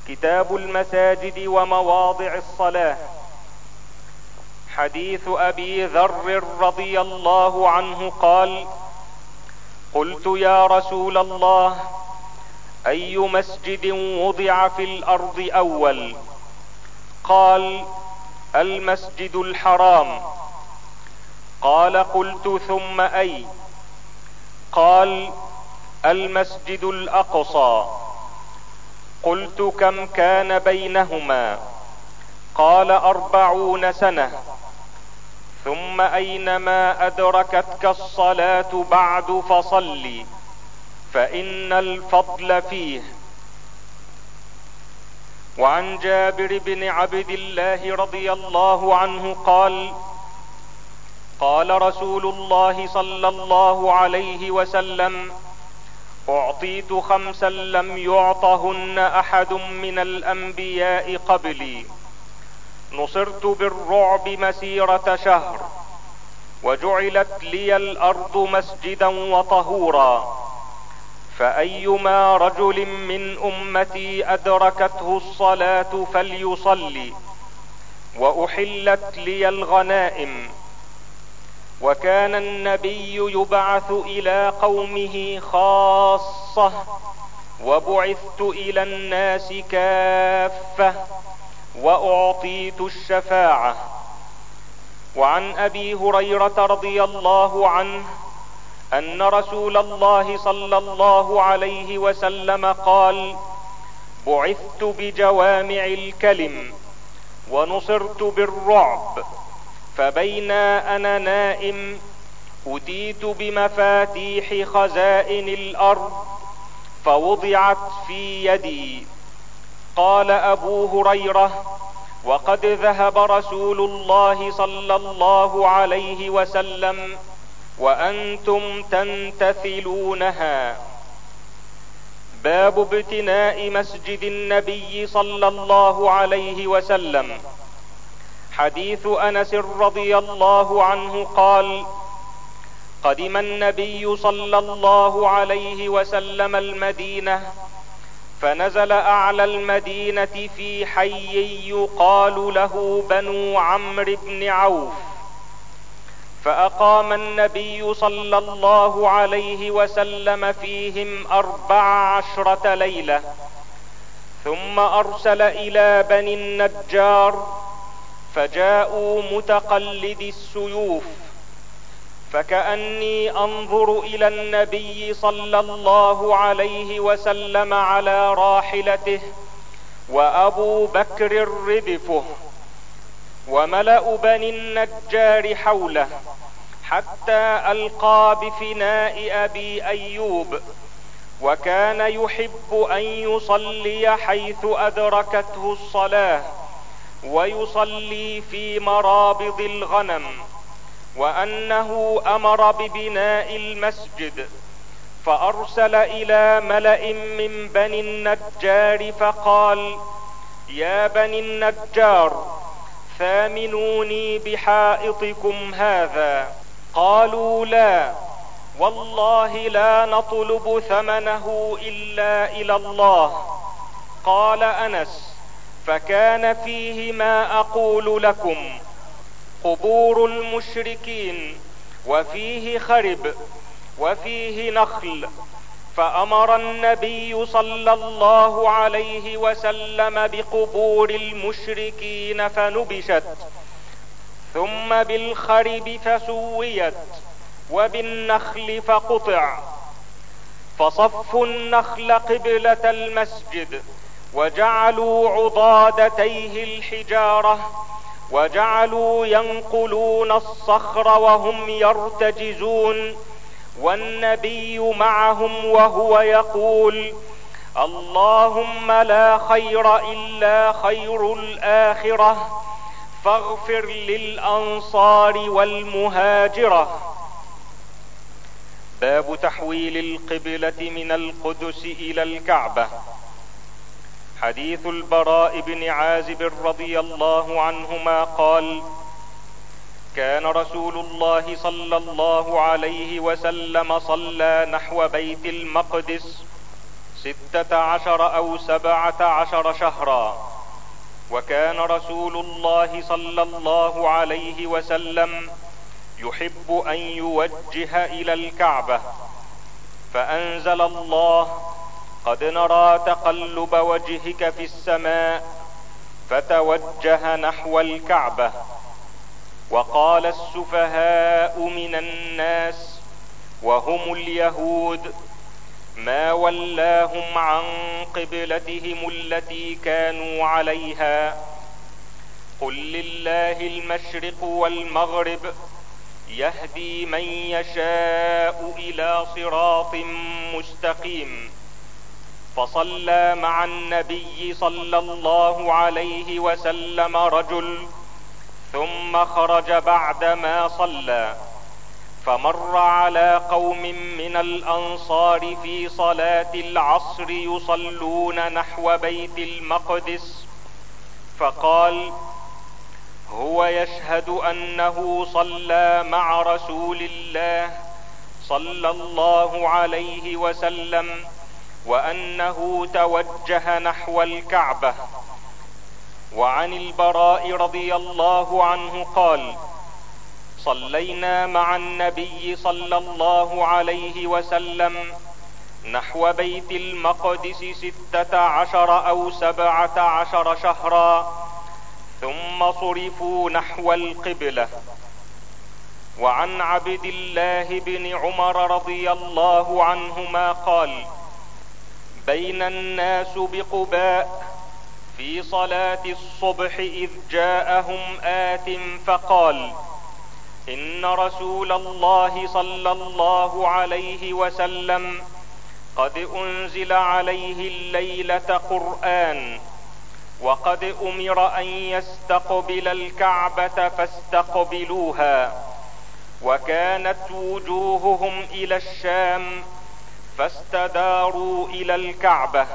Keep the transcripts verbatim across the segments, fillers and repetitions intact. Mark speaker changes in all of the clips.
Speaker 1: كتاب المساجد ومواضع الصلاة. حديث ابي ذر رضي الله عنه قال: قلت يا رسول الله، اي مسجد وضع في الارض اول؟ قال: المسجد الحرام. قال: قلت ثم اي؟ قال: المسجد الاقصى. قلت: كم كان بينهما؟ قال: اربعون سنة. ثم اينما ادركتك الصلاة بعد فصل، فان الفضل فيه. وعن جابر بن عبد الله رضي الله عنه قال: قال رسول الله صلى الله عليه وسلم: اعطيت خمسا لم يعطهن احد من الانبياء قبلي: نصرت بالرعب مسيرة شهر، وجعلت لي الارض مسجدا وطهورا، فايما رجل من امتي ادركته الصلاة فليصلي، واحلت لي الغنائم. وكان النبي يبعث الى قومه خاصة، وبعثت الى الناس كافة، واعطيت الشفاعة. وعن ابي هريرة رضي الله عنه ان رسول الله صلى الله عليه وسلم قال: بعثت بجوامع الكلم، ونصرت بالرعب، فبينا انا نائم اتيت بمفاتيح خزائن الارض فوضعت في يدي. قال ابو هريرة: وقد ذهب رسول الله صلى الله عليه وسلم وانتم تنتثلونها. باب ابتناء مسجد النبي صلى الله عليه وسلم. حديث انس رضي الله عنه قال: قدم النبي صلى الله عليه وسلم المدينة، فنزل اعلى المدينة في حي يقال له بنو عمرو بن عوف، فاقام النبي صلى الله عليه وسلم فيهم اربع عشرة ليلة، ثم ارسل الى بني النجار، فجاءوا متقلدي السيوف، فكأني انظر الى النبي صلى الله عليه وسلم على راحلته، وابو بكر ردفه، وملأ بني النجار حوله، حتى القى بفناء ابي ايوب، وكان يحب ان يصلي حيث ادركته الصلاة، ويصلي في مرابض الغنم، وانه امر ببناء المسجد. فارسل الى ملأ من بني النجار فقال: يا بني النجار، ثامنوني بحائطكم هذا. قالوا: لا والله لا نطلب ثمنه الا الى الله. قال انس: فكان فيه ما اقول لكم: قبور المشركين، وفيه خرب، وفيه نخل. فامر النبي صلى الله عليه وسلم بقبور المشركين فنبشت، ثم بالخرب فسويت، وبالنخل فقطع. فصفوا النخل قبلة المسجد، وجعلوا عضادتيه الحجارة، وجعلوا ينقلون الصخر وهم يرتجزون، والنبي معهم وهو يقول: اللهم لا خير الا خير الاخرة، فاغفر للانصار والمهاجرة. باب تحويل القبلة من القدس الى الكعبة. حديث البراء بن عازب رضي الله عنهما قال: كان رسول الله صلى الله عليه وسلم صلى نحو بيت المقدس، ستة عشر أو سبعة عشر شهرا. وكان رسول الله صلى الله عليه وسلم يحب أن يوجه إلى الكعبة، فأنزل الله: قد نرى تقلب وجهك في السماء فتوجه نحو الكعبة. وقال السفهاء من الناس وهم اليهود: ما ولاهم عن قبلتهم التي كانوا عليها؟ قل لله المشرق والمغرب يهدي من يشاء إلى صراط مستقيم. فصلى مع النبي صلى الله عليه وسلم رجل، ثم خرج بعدما صلى، فمر على قوم من الأنصار في صلاة العصر يصلون نحو بيت المقدس، فقال: هو يشهد أنه صلى مع رسول الله صلى الله عليه وسلم وأنه توجه نحو الكعبة. وعن البراء رضي الله عنه قال: صلينا مع النبي صلى الله عليه وسلم نحو بيت المقدس ستة عشر أو سبعة عشر شهرا، ثم صرفوا نحو القبلة. وعن عبد الله بن عمر رضي الله عنهما قال: بين الناس بقباء في صلاة الصبح إذ جاءهم آت فقال: إن رسول الله صلى الله عليه وسلم قد أنزل عليه الليلة قرآن، وقد أمر أن يستقبل الكعبة فاستقبلوها، وكانت وجوههم إلى الشام فاستداروا إلى الكعبة.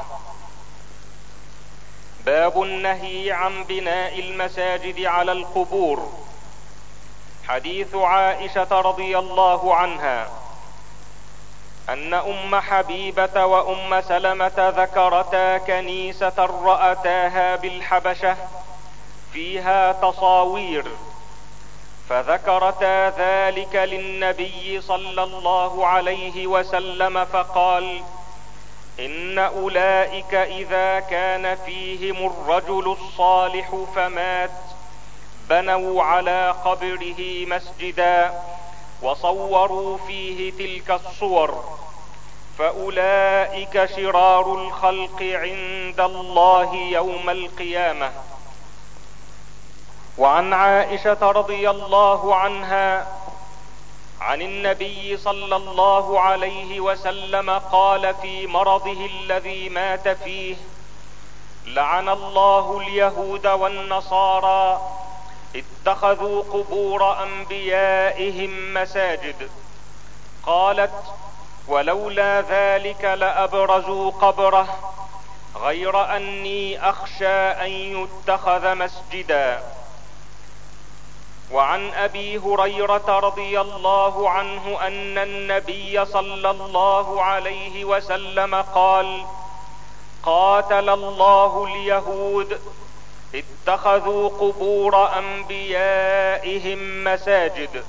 Speaker 1: باب النهي عن بناء المساجد على القبور. حديث عائشة رضي الله عنها أن أم حبيبة وأم سلمة ذكرتا كنيسة رأتاها بالحبشة فيها تصاوير، فذكرتا ذلك للنبي صلى الله عليه وسلم فقال: إن أولئك إذا كان فيهم الرجل الصالح فمات بنوا على قبره مسجدا وصوروا فيه تلك الصور، فأولئك شرار الخلق عند الله يوم القيامة. وعن عائشة رضي الله عنها عن النبي صلى الله عليه وسلم قال في مرضه الذي مات فيه: لعن الله اليهود والنصارى اتخذوا قبور أنبيائهم مساجد. قالت: ولولا ذلك لأبرزوا قبره، غير أني أخشى أن يتخذ مسجدا. وعن أبي هريرة رضي الله عنه أن النبي صلى الله عليه وسلم قال: قاتل الله اليهود اتخذوا قبور أنبيائهم مساجد.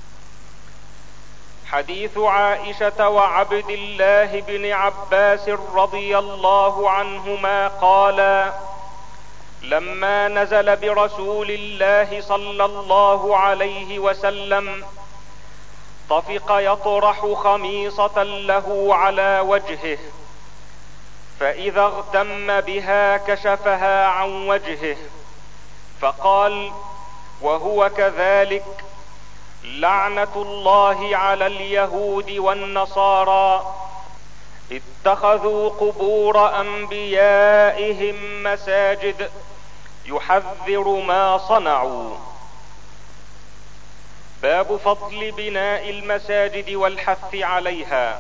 Speaker 1: حديث عائشة وعبد الله بن عباس رضي الله عنهما قالا: لما نزل برسول الله صلى الله عليه وسلم طفق يطرح خميصة له على وجهه، فإذا اغتم بها كشفها عن وجهه، فقال وهو كذلك: لعنة الله على اليهود والنصارى اتخذوا قبور أنبيائهم مساجد، يحذر ما صنعوا. باب فضل بناء المساجد والحث عليها.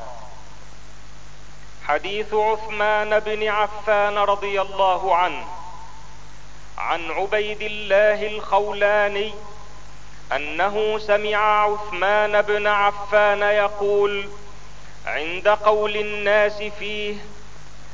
Speaker 1: حديث عثمان بن عفان رضي الله عنه عن عبيد الله الخولاني أنه سمع عثمان بن عفان يقول عند قول الناس فيه: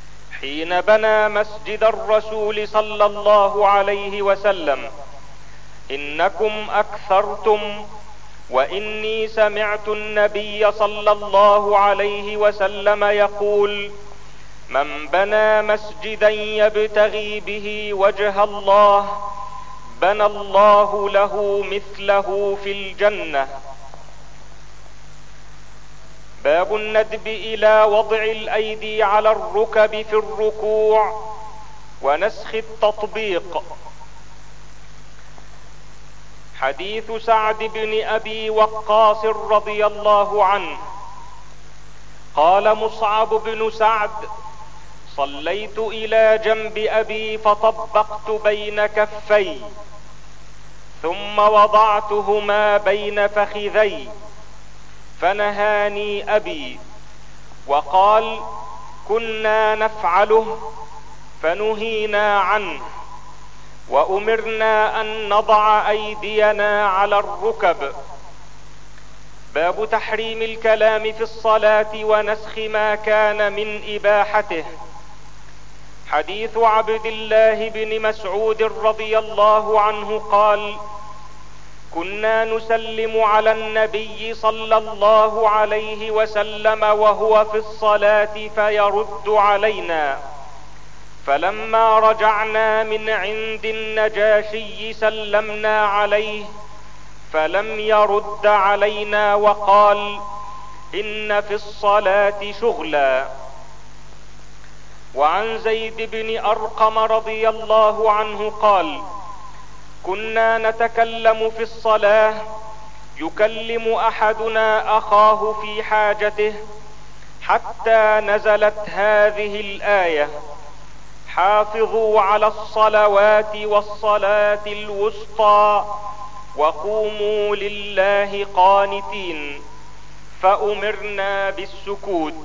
Speaker 1: حين بنى مسجد الرسول صلى الله عليه وسلم: انكم اكثرتم، واني سمعت النبي صلى الله عليه وسلم يقول: من بنى مسجدا يبتغي به وجه الله بنى الله له مثله في الجنة. باب الندب الى وضع الايدي على الركب في الركوع ونسخ التطبيق. حديث سعد بن ابي وقاص رضي الله عنه قال مصعب بن سعد: صليت الى جنب ابي فطبقت بين كفي ثم وضعتهما بين فخذي، فنهاني ابي وقال: كنا نفعله فنهينا عنه، وامرنا ان نضع ايدينا على الركب. باب تحريم الكلام في الصلاة ونسخ ما كان من اباحته. حديث عبد الله بن مسعود رضي الله عنه قال: كنا نسلم على النبي صلى الله عليه وسلم وهو في الصلاة فيرد علينا، فلما رجعنا من عند النجاشي سلمنا عليه فلم يرد علينا وقال: ان في الصلاة شغلا. وعن زيد بن ارقم رضي الله عنه قال: كنا نتكلم في الصلاة يكلم احدنا اخاه في حاجته حتى نزلت هذه الآية: حافظوا على الصلوات والصلاة الوسطى وقوموا لله قانتين، فأمرنا بالسكوت.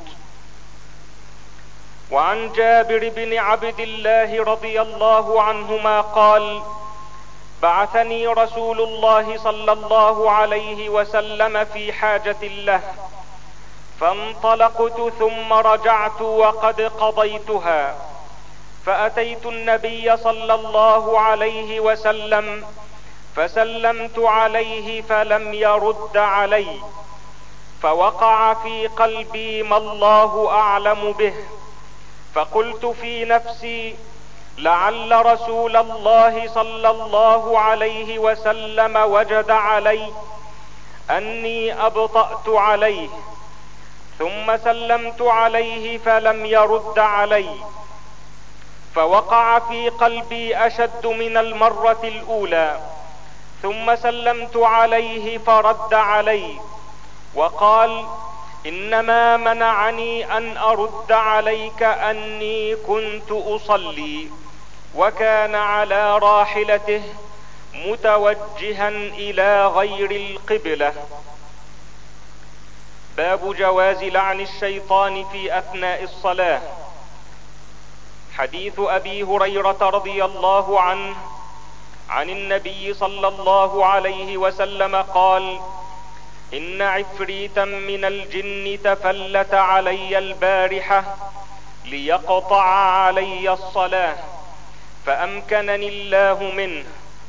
Speaker 1: وعن جابر بن عبد الله رضي الله عنهما قال: بعثني رسول الله صلى الله عليه وسلم في حاجة له، فانطلقت ثم رجعت وقد قضيتها، فأتيت النبي صلى الله عليه وسلم فسلمت عليه فلم يرد علي، فوقع في قلبي ما الله أعلم به، فقلت في نفسي: لعل رسول الله صلى الله عليه وسلم وجد علي أني أبطأت عليه، ثم سلمت عليه فلم يرد علي، فوقع في قلبي أشد من المرة الأولى، ثم سلمت عليه فرد علي وقال: انما منعني ان ارد عليك اني كنت اصلي، وكان على راحلته متوجها الى غير القبلة. باب جواز لعن الشيطان في اثناء الصلاة. حديث ابي هريرة رضي الله عنه عن النبي صلى الله عليه وسلم قال: ان عفريتا من الجن تفلت علي البارحة ليقطع علي الصلاة، فامكنني الله منه،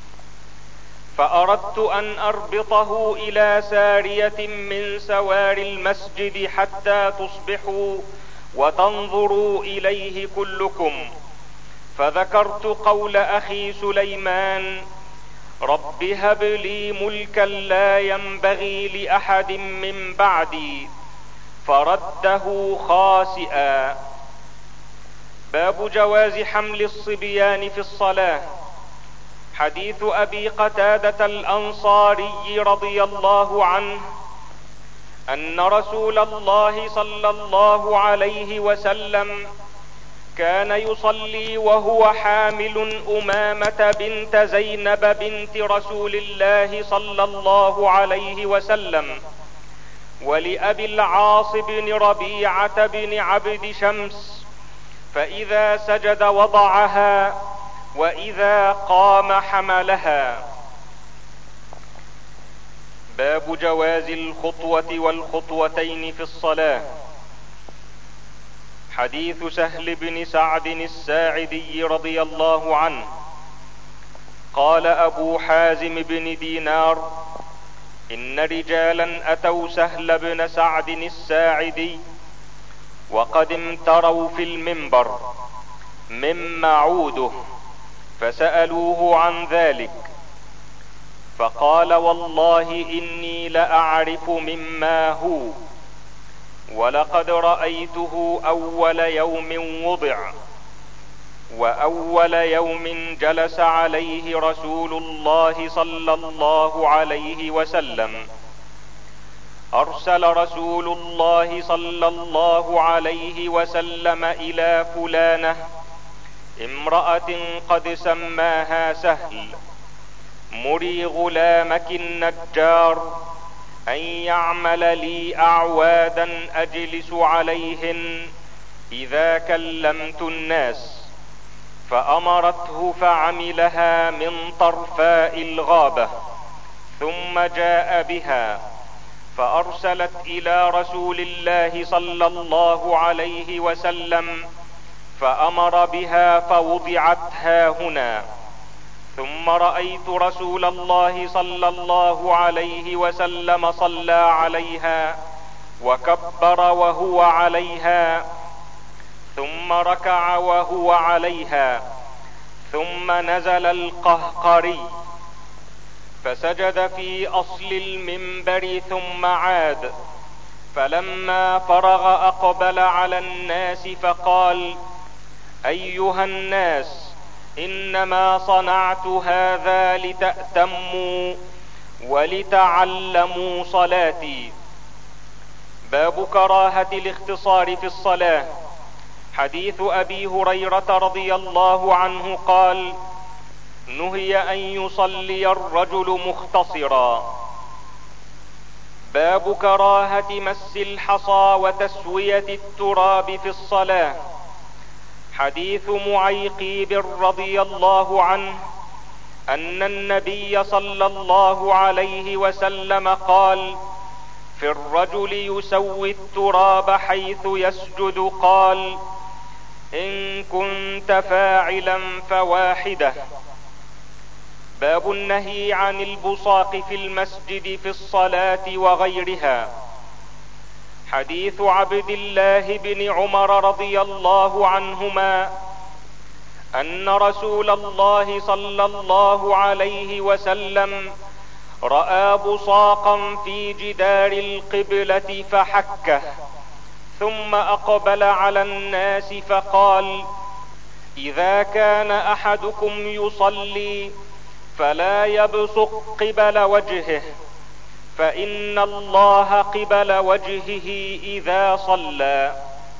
Speaker 1: فاردت ان اربطه الى سارية من سوار المسجد حتى تصبحوا وتنظروا اليه كلكم، فذكرت قول اخي سليمان: رب هب لي ملكا لا ينبغي لاحد من بعدي، فرده خاسئا. باب جواز حمل الصبيان في الصلاة. حديث ابي قتادة الانصاري رضي الله عنه ان رسول الله صلى الله عليه وسلم كان يصلي وهو حامل امامة بنت زينب بنت رسول الله صلى الله عليه وسلم، ولأبي العاص بن ربيعة بن عبد شمس، فإذا سجد وضعها وإذا قام حملها. باب جواز الخطوة والخطوتين في الصلاة. حديث سهل بن سعد الساعدي رضي الله عنه قال أبو حازم بن دينار: إن رجالا أتوا سهل بن سعد الساعدي وقد امتروا في المنبر مما عوده، فسألوه عن ذلك، فقال: والله إني لأعرف مما هو، ولقد رأيته أول يوم وضع، وأول يوم جلس عليه رسول الله صلى الله عليه وسلم. أرسل رسول الله صلى الله عليه وسلم إلى فلانة امرأة قد سماها سهل: مري غلامك النجار أن يعمل لي أعوادا أجلس عليهن إذا كلمت الناس، فأمرته فعملها من طرفاء الغابة، ثم جاء بها فأرسلت إلى رسول الله صلى الله عليه وسلم، فأمر بها فوضعت هاهنا. ثم رأيت رسول الله صلى الله عليه وسلم صلى عليها وكبر وهو عليها، ثم ركع وهو عليها، ثم نزل القهقري فسجد في أصل المنبر ثم عاد، فلما فرغ أقبل على الناس فقال: أيها الناس، إنما صنعت هذا لتأتموا ولتعلموا صلاتي. باب كراهة الاختصار في الصلاة. حديث أبي هريرة رضي الله عنه قال: نهي أن يصلي الرجل مختصرا. باب كراهة مس الحصى وتسوية التراب في الصلاة. حديث معيقيب رضي الله عنه أن النبي صلى الله عليه وسلم قال: في الرجل يسوي التراب حيث يسجد، قال: إن كنت فاعلا فواحدة. باب النهي عن البصاق في المسجد في الصلاة وغيرها. حديث عبد الله بن عمر رضي الله عنهما أن رسول الله صلى الله عليه وسلم رأى بصاقا في جدار القبلة فحكه، ثم أقبل على الناس فقال: إذا كان أحدكم يصلي فلا يبصق قبل وجهه، فإن الله قبل وجهه إذا صلى.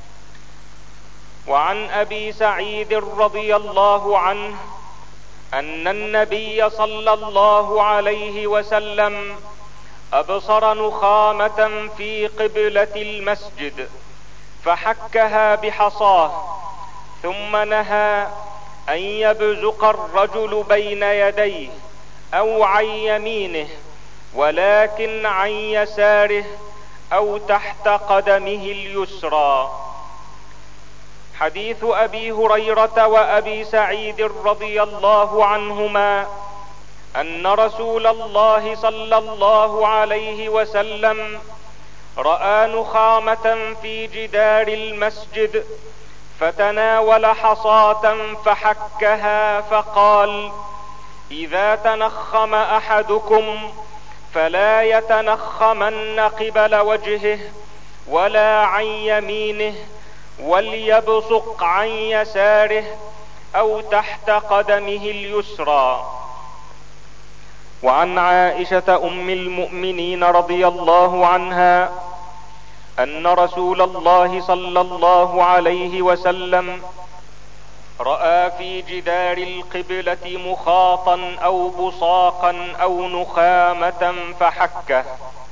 Speaker 1: وعن أبي سعيد رضي الله عنه أن النبي صلى الله عليه وسلم أبصر نخامة في قبلة المسجد فحكها بحصاه، ثم نهى أن يبزق الرجل بين يديه أو عن يمينه، ولكن عن يساره أو تحت قدمه اليسرى. حديث أبي هريرة وأبي سعيد رضي الله عنهما أن رسول الله صلى الله عليه وسلم رأى نخامة في جدار المسجد فتناول حصاة فحكها فقال: إذا تنخم أحدكم فلا يتنخمن قبل وجهه ولا عن يمينه، وليبصق عن يساره أو تحت قدمه اليسرى. وعن عائشة أم المؤمنين رضي الله عنها أن رسول الله صلى الله عليه وسلم رأى في جدار القبلة مخاطا أو بصاقا أو نخامة فحكه.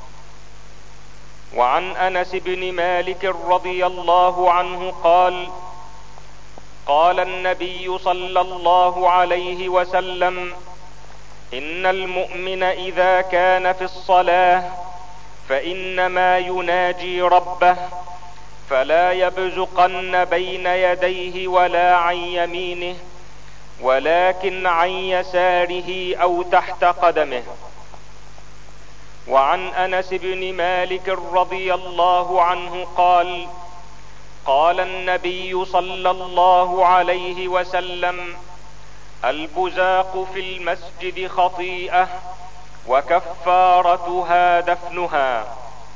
Speaker 1: وعن أنس بن مالك رضي الله عنه قال: قال النبي صلى الله عليه وسلم: إن المؤمن إذا كان في الصلاة فإنما يناجي ربه، فلا يبزقن بين يديه ولا عن يمينه ولكن عن يساره او تحت قدمه. وعن انس بن مالك رضي الله عنه قال: قال النبي صلى الله عليه وسلم: البزاق في المسجد خطيئة وكفارتها دفنها.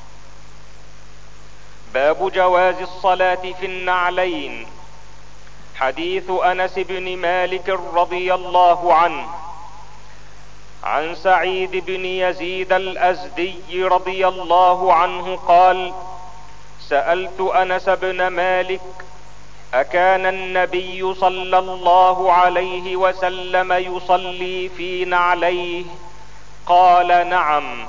Speaker 1: باب جواز الصلاة في النعلين. حديث انس بن مالك رضي الله عنه عن سعيد بن يزيد الازدي رضي الله عنه قال: سألت انس بن مالك: اكان النبي صلى الله عليه وسلم يصلي في نعليه؟ قال: نعم.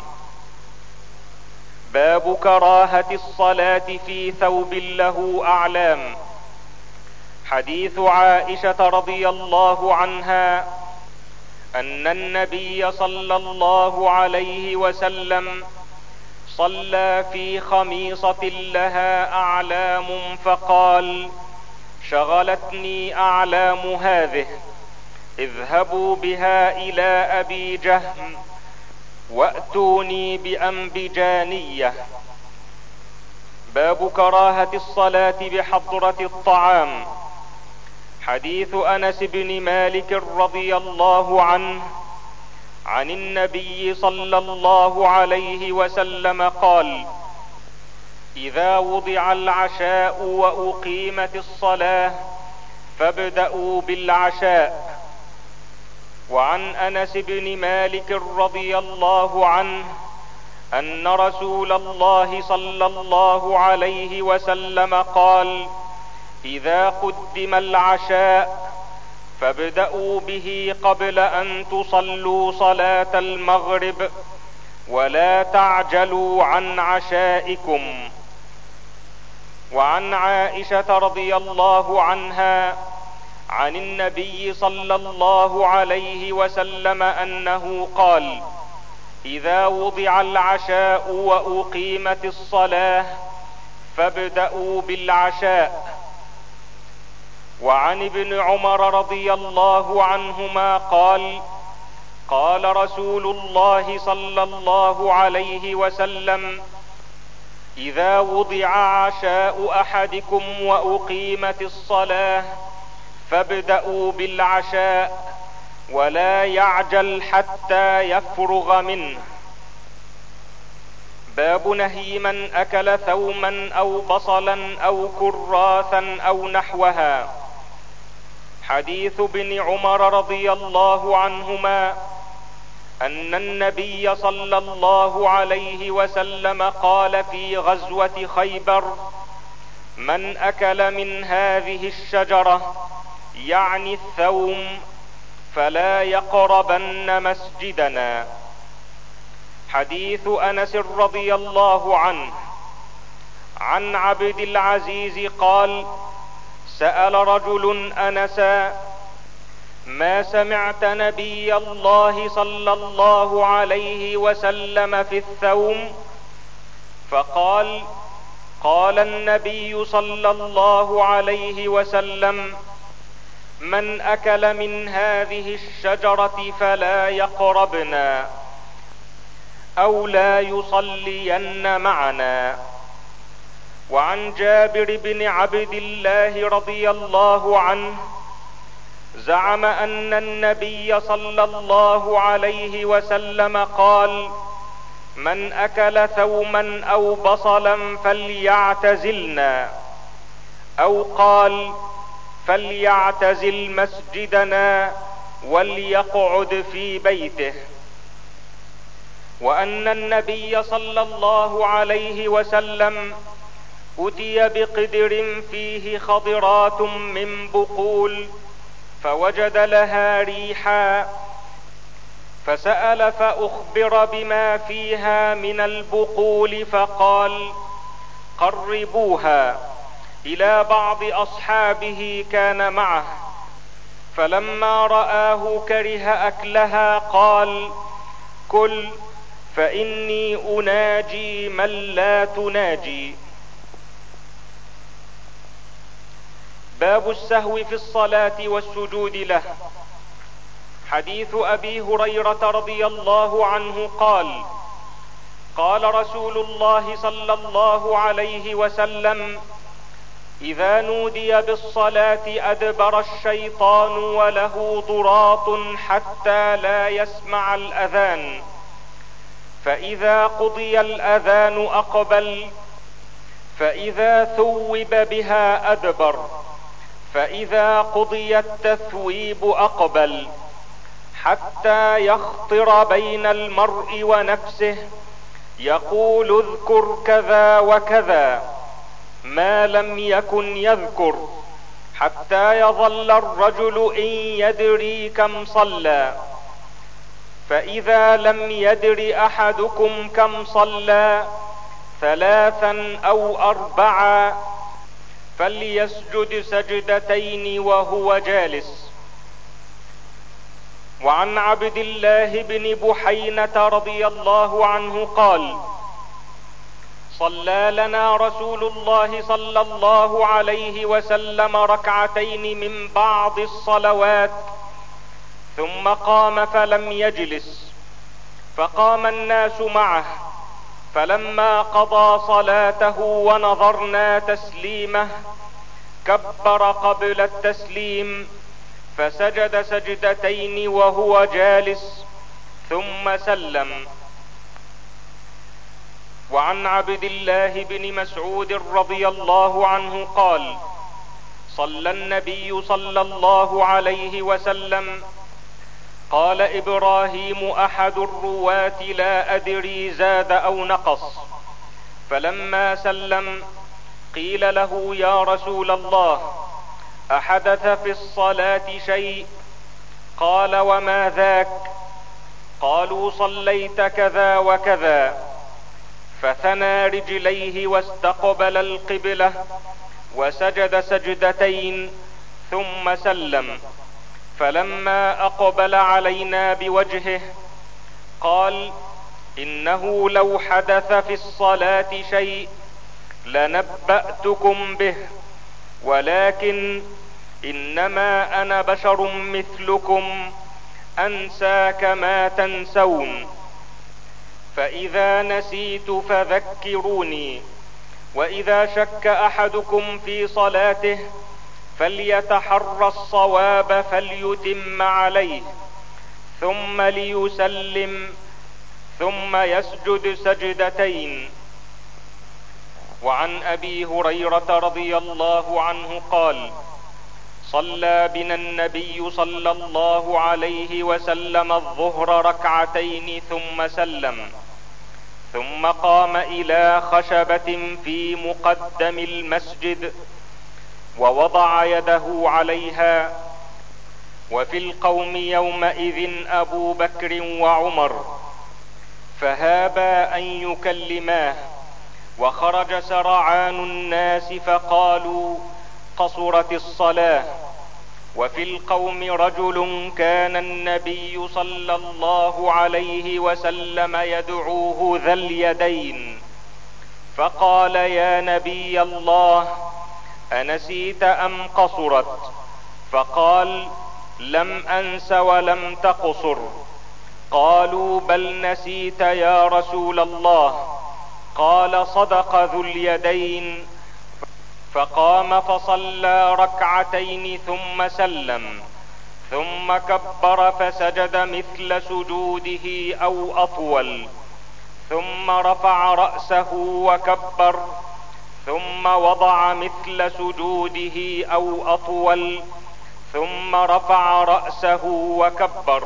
Speaker 1: باب كراهة الصلاة في ثوب له اعلام. حديث عائشة رضي الله عنها ان النبي صلى الله عليه وسلم صلى في خميصة لها اعلام فقال: شغلتني اعلام هذه، اذهبوا بها الى ابي جهم واتوني بانبجانية. باب كراهة الصلاة بحضرة الطعام. حديث انس بن مالك رضي الله عنه عن النبي صلى الله عليه وسلم قال: اذا وضع العشاء واقيمت الصلاة فابدأوا بالعشاء. وعن انس بن مالك رضي الله عنه ان رسول الله صلى الله عليه وسلم قال: اذا قدم العشاء فابدأوا به قبل ان تصلوا صلاة المغرب ولا تعجلوا عن عشائكم. وعن عائشة رضي الله عنها عن النبي صلى الله عليه وسلم انه قال: اذا وضع العشاء واقيمت الصلاة فابدأوا بالعشاء. وعن ابن عمر رضي الله عنهما قال: قال رسول الله صلى الله عليه وسلم: اذا وضع عشاء احدكم واقيمت الصلاة فابدأوا بالعشاء ولا يعجل حتى يفرغ منه. باب نهي من اكل ثوما او بصلا او كراثا او نحوها. حديث ابن عمر رضي الله عنهما ان النبي صلى الله عليه وسلم قال في غزوة خيبر: من اكل من هذه الشجرة يعني الثوم فلا يقربن مسجدنا. حديث انس رضي الله عنه عن عبد العزيز قال: سأل رجل انسا: ما سمعت نبي الله صلى الله عليه وسلم في الثوم؟ فقال: قال النبي صلى الله عليه وسلم: من اكل من هذه الشجرة فلا يقربنا او لا يصلين معنا. وعن جابر بن عبد الله رضي الله عنه زعم ان النبي صلى الله عليه وسلم قال: من اكل ثوما او بصلا فليعتزلنا، او قال: فليعتزل مسجدنا وليقعد في بيته. وان النبي صلى الله عليه وسلم اتي بقدر فيه خضرات من بقول فوجد لها ريحا، فسأل فاخبر بما فيها من البقول فقال: قربوها الى بعض اصحابه كان معه، فلما رآه كره اكلها قال: كل فاني اناجي من لا تناجي. باب السهو في الصلاة والسجود له. حديث ابي هريرة رضي الله عنه قال: قال رسول الله صلى الله عليه وسلم: اذا نودي بالصلاة ادبر الشيطان وله ضراط حتى لا يسمع الاذان، فاذا قضي الاذان اقبل، فاذا ثوب بها ادبر، فاذا قضي التثويب اقبل، حتى يخطر بين المرء ونفسه يقول اذكر كذا وكذا ما لم يكن يذكر، حتى يظل الرجل ان يدري كم صلى، فاذا لم يدر احدكم كم صلى ثلاثا او اربعا فليسجد سجدتين وهو جالس. وعن عبد الله بن بحينة رضي الله عنه قال: صلى لنا رسول الله صلى الله عليه وسلم ركعتين من بعض الصلوات، ثم قام فلم يجلس، فقام الناس معه، فلما قضى صلاته ونظرنا تسليمه كبر قبل التسليم، فسجد سجدتين وهو جالس ثم سلم. وعن عبد الله بن مسعود رضي الله عنه قال: صلى النبي صلى الله عليه وسلم، قال ابراهيم احد الرواة لا ادري زاد او نقص، فلما سلم قيل له: يا رسول الله، احدث في الصلاة شيء؟ قال: وما ذاك؟ قالوا: صليت كذا وكذا، فثنى رجليه واستقبل القبلة وسجد سجدتين ثم سلم، فلما اقبل علينا بوجهه قال: انه لو حدث في الصلاة شيء لنبأتكم به، ولكن انما انا بشر مثلكم انسى كما تنسون، فاذا نسيت فذكروني، واذا شك احدكم في صلاته فليتحرى الصواب فليتم عليه، ثم ليسلم ثم يسجد سجدتين. وعن ابي هريرة رضي الله عنه قال: صلى بنا النبي صلى الله عليه وسلم الظهر ركعتين ثم سلم، ثم قام الى خشبة في مقدم المسجد ووضع يده عليها، وفي القوم يومئذ ابو بكر وعمر، فهابا ان يكلماه، وخرج سرعان الناس فقالوا: قصرت الصلاة. وفي القوم رجل كان النبي صلى الله عليه وسلم يدعوه ذا اليدين، فقال: يا نبي الله، انسيت ام قصرت؟ فقال: لم انس ولم تقصر. قالوا: بل نسيت يا رسول الله. قال: صدق ذو اليدين. فقام فصلى ركعتين ثم سلم، ثم كبر فسجد مثل سجوده او اطول، ثم رفع رأسه وكبر، ثم وضع مثل سجوده او اطول، ثم رفع رأسه وكبر.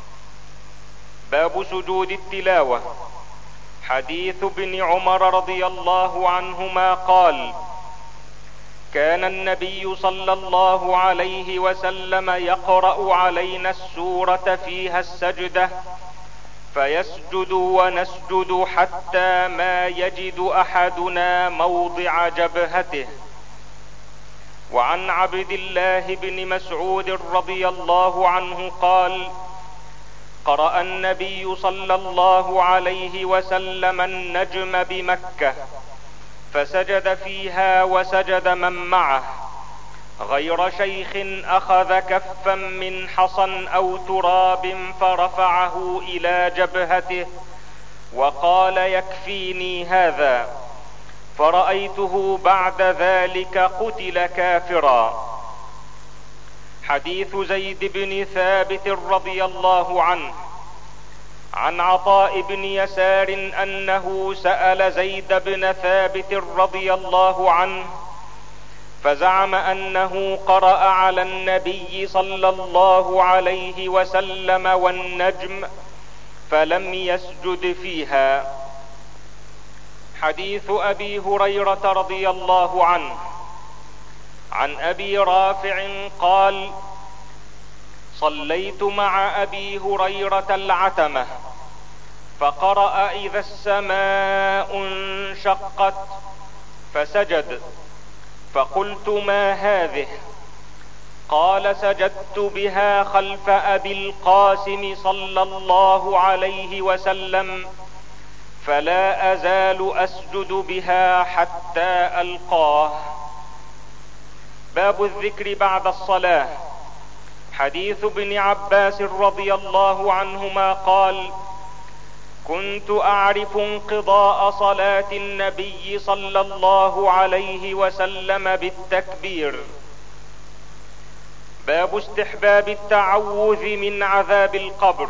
Speaker 1: باب سجود التلاوة. حديث ابن عمر رضي الله عنهما قال: كان النبي صلى الله عليه وسلم يقرأ علينا السورة فيها السجدة، فيسجد ونسجد حتى ما يجد احدنا موضع جبهته. وعن عبد الله بن مسعود رضي الله عنه قال: قرأ النبي صلى الله عليه وسلم النجم بمكة، فسجد فيها وسجد من معه، غير شيخ اخذ كفا من حصى او تراب فرفعه الى جبهته وقال يكفيني هذا، فرأيته بعد ذلك قتل كافرا. حديث زيد بن ثابت رضي الله عنه عن عطاء بن يسار انه سأل زيد بن ثابت رضي الله عنه فزعم انه قرأ على النبي صلى الله عليه وسلم والنجم فلم يسجد فيها. حديث ابي هريرة رضي الله عنه عن ابي رافع قال: صليت مع ابي هريرة العتمة فقرأ اذا السماء انشقت فسجد، فقلت ما هذه؟ قال: سجدت بها خلف ابي القاسم صلى الله عليه وسلم فلا ازال اسجد بها حتى القاه. باب الذكر بعد الصلاة. حديث ابن عباس رضي الله عنهما قال: كنت اعرف انقضاء صلاة النبي صلى الله عليه وسلم بالتكبير. باب استحباب التعوذ من عذاب القبر.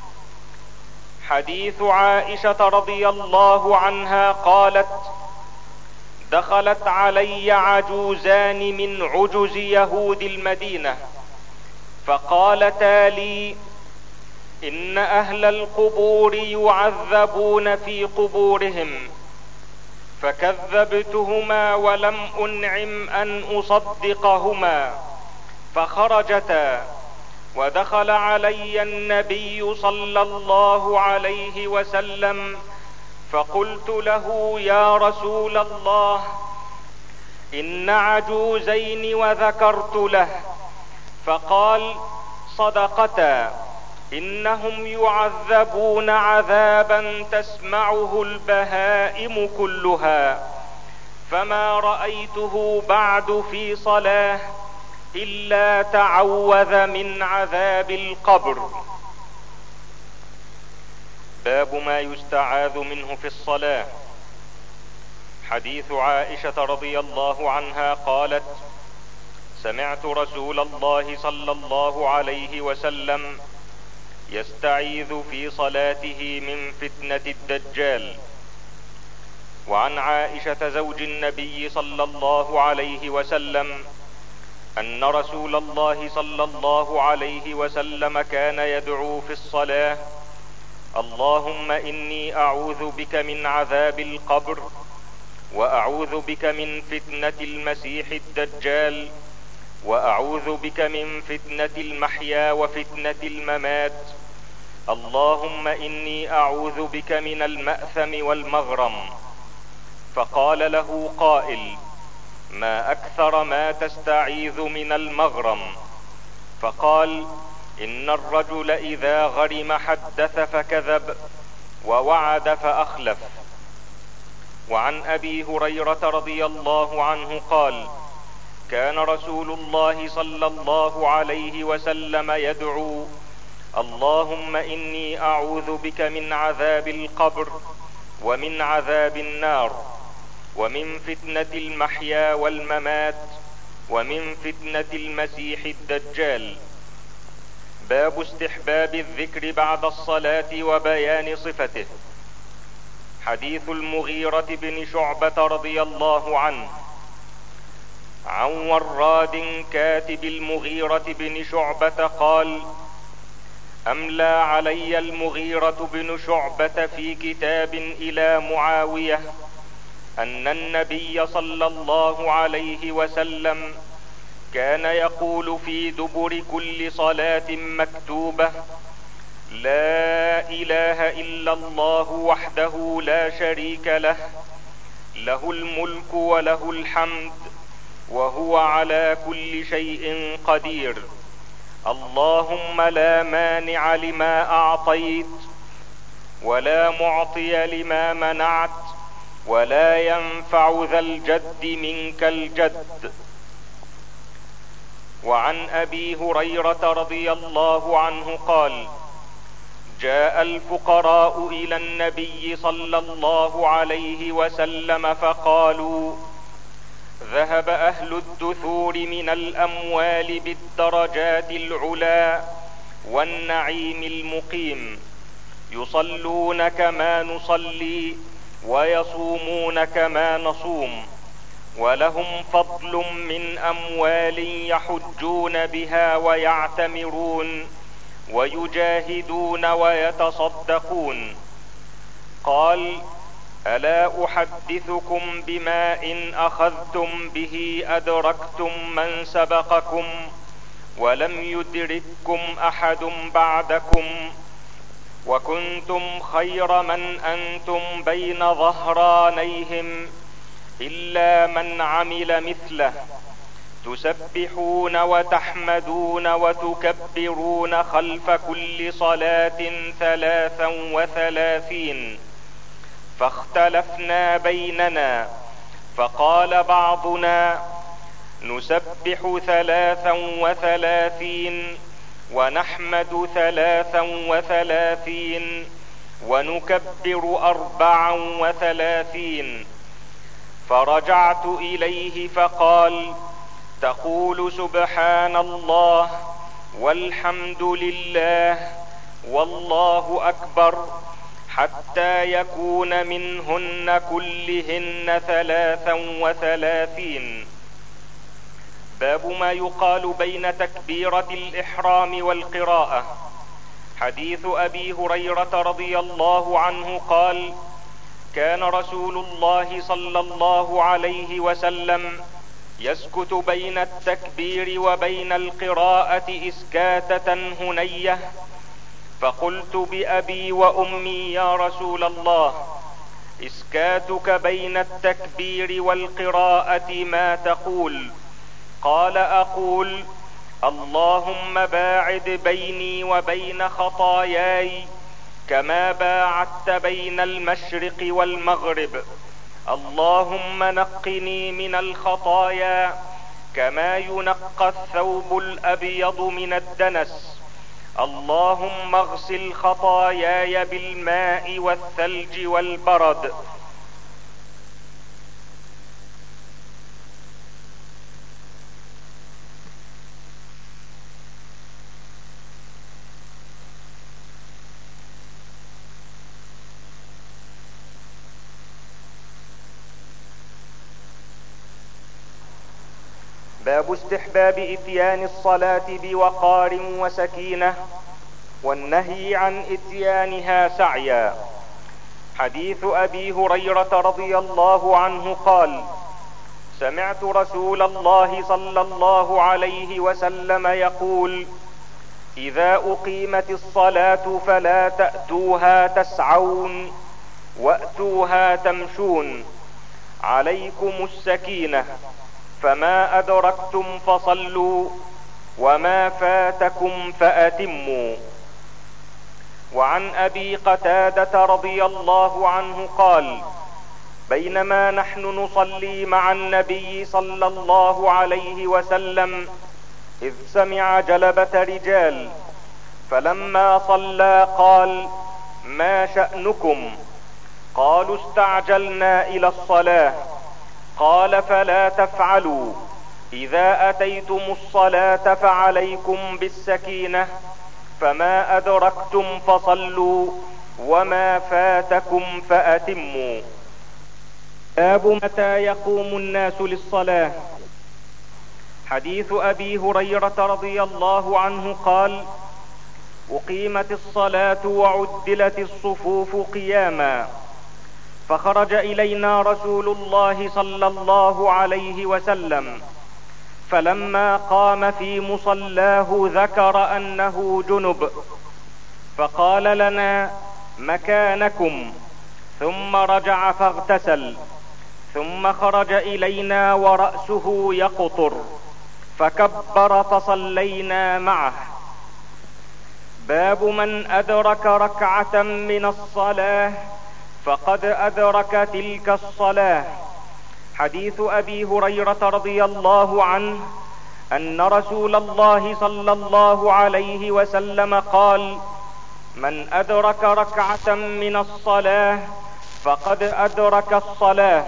Speaker 1: حديث عائشة رضي الله عنها قالت: دخلت علي عجوزان من عجز يهود المدينة فقالتا لي: ان اهل القبور يعذبون في قبورهم، فكذبتهما ولم انعم ان اصدقهما، فخرجتا ودخل علي النبي صلى الله عليه وسلم فقلت له: يا رسول الله، ان عجوزين، وذكرت له، فقال: صدقتا، انهم يعذبون عذابا تسمعه البهائم كلها، فما رأيته بعد في صلاة الا تعوذ من عذاب القبر. باب ما يستعاذ منه في الصلاة. حديث عائشة رضي الله عنها قالت: سمعت رسول الله صلى الله عليه وسلم يستعيذ في صلاته من فتنة الدجال. وعن عائشة زوج النبي صلى الله عليه وسلم ان رسول الله صلى الله عليه وسلم كان يدعو في الصلاة: اللهم اني اعوذ بك من عذاب القبر، واعوذ بك من فتنة المسيح الدجال، واعوذ بك من فتنة المحيا وفتنة الممات، اللهم اني اعوذ بك من المأثم والمغرم. فقال له قائل: ما اكثر ما تستعيذ من المغرم؟ فقال: ان الرجل اذا غرم حدث فكذب، ووعد فاخلف. وعن ابي هريرة رضي الله عنه قال: كان رسول الله صلى الله عليه وسلم يدعو: اللهم اني اعوذ بك من عذاب القبر، ومن عذاب النار، ومن فتنة المحيا والممات، ومن فتنة المسيح الدجال. باب استحباب الذكر بعد الصلاة وبيان صفته. حديث المغيرة بن شعبة رضي الله عنه عن وراد كاتب المغيرة بن شعبة قال: املى علي المغيرة بن شعبة في كتاب الى معاوية ان النبي صلى الله عليه وسلم كان يقول في دبر كل صلاة مكتوبة: لا اله الا الله وحده لا شريك له، له الملك وله الحمد، وهو على كل شيء قدير، اللهم لا مانع لما اعطيت، ولا معطي لما منعت، ولا ينفع ذا الجد منك الجد. وعن ابي هريرة رضي الله عنه قال: جاء الفقراء الى النبي صلى الله عليه وسلم فقالوا: ذهب اهل الدثور من الاموال بالدرجات العلى والنعيم المقيم، يصلون كما نصلي ويصومون كما نصوم، ولهم فضل من اموال يحجون بها ويعتمرون ويجاهدون ويتصدقون. قال: الا احدثكم بما ان اخذتم به ادركتم من سبقكم ولم يدرككم احد بعدكم، وكنتم خير من انتم بين ظهرانيهم الا من عمل مثله، تسبحون وتحمدون وتكبرون خلف كل صلاة ثلاثا وثلاثين. فاختلفنا بيننا، فقال بعضنا: نسبح ثلاثا وثلاثين ونحمد ثلاثا وثلاثين ونكبر اربعا وثلاثين. فرجعت اليه فقال: تقول سبحان الله والحمد لله والله اكبر حتى يكون منهن كلهن ثلاثا وثلاثين. باب ما يقال بين تكبيرة الإحرام والقراءة. حديث أبي هريرة رضي الله عنه قال: كان رسول الله صلى الله عليه وسلم يسكت بين التكبير وبين القراءة إسكاتة هنية، فقلت بأبي وأمي يا رسول الله، إسكاتك بين التكبير والقراءة ما تقول؟ قال: أقول: اللهم باعد بيني وبين خطاياي كما باعدت بين المشرق والمغرب، اللهم نقني من الخطايا كما ينقى الثوب الأبيض من الدنس، اللهم اغسل خطاياي بالماء والثلج والبرد. باب استحباب اتيان الصلاة بوقار وسكينة، والنهي عن اتيانها سعيا. حديث ابي هريرة رضي الله عنه قال: سمعت رسول الله صلى الله عليه وسلم يقول: اذا اقيمت الصلاة فلا تأتوها تسعون وأتوها تمشون، عليكم السكينة، فما ادركتم فصلوا وما فاتكم فاتموا. وعن ابي قتادة رضي الله عنه قال: بينما نحن نصلي مع النبي صلى الله عليه وسلم اذ سمع جلبة رجال، فلما صلى قال: ما شأنكم؟ قالوا: استعجلنا الى الصلاة. قال: فلا تفعلوا، اذا اتيتم الصلاة فعليكم بالسكينة، فما ادركتم فصلوا وما فاتكم فاتموا. باب متى يقوم الناس للصلاة. حديث ابي هريرة رضي الله عنه قال: اقيمت الصلاة وعدلت الصفوف قياما، فخرج الينا رسول الله صلى الله عليه وسلم، فلما قام في مصلاه ذكر انه جنب، فقال لنا: مكانكم، ثم رجع فاغتسل، ثم خرج الينا ورأسه يقطر، فكبر فصلينا معه. باب من ادرك ركعة من الصلاة فقد ادرك تلك الصلاة. حديث ابي هريرة رضي الله عنه ان رسول الله صلى الله عليه وسلم قال: من ادرك ركعة من الصلاة فقد ادرك الصلاة.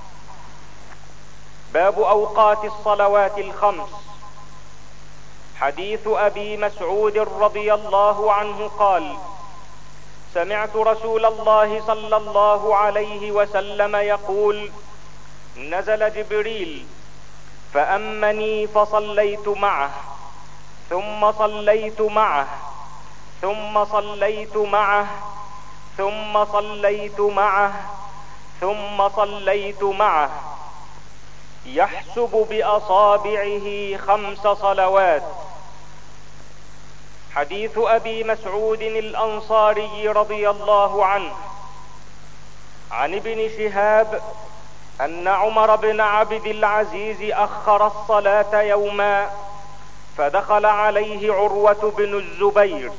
Speaker 1: باب اوقات الصلوات الخمس. حديث ابي مسعود رضي الله عنه قال: سمعت رسول الله صلى الله عليه وسلم يقول: نزل جبريل فأمني فصليت معه، ثم صليت معه، ثم صليت معه، ثم صليت معه، ثم صليت معه، يحسب بأصابعه خمس صلوات. حديث ابي مسعود الانصاري رضي الله عنه عن ابن شهاب ان عمر بن عبد العزيز اخر الصلاة يوما، فدخل عليه عروة بن الزبير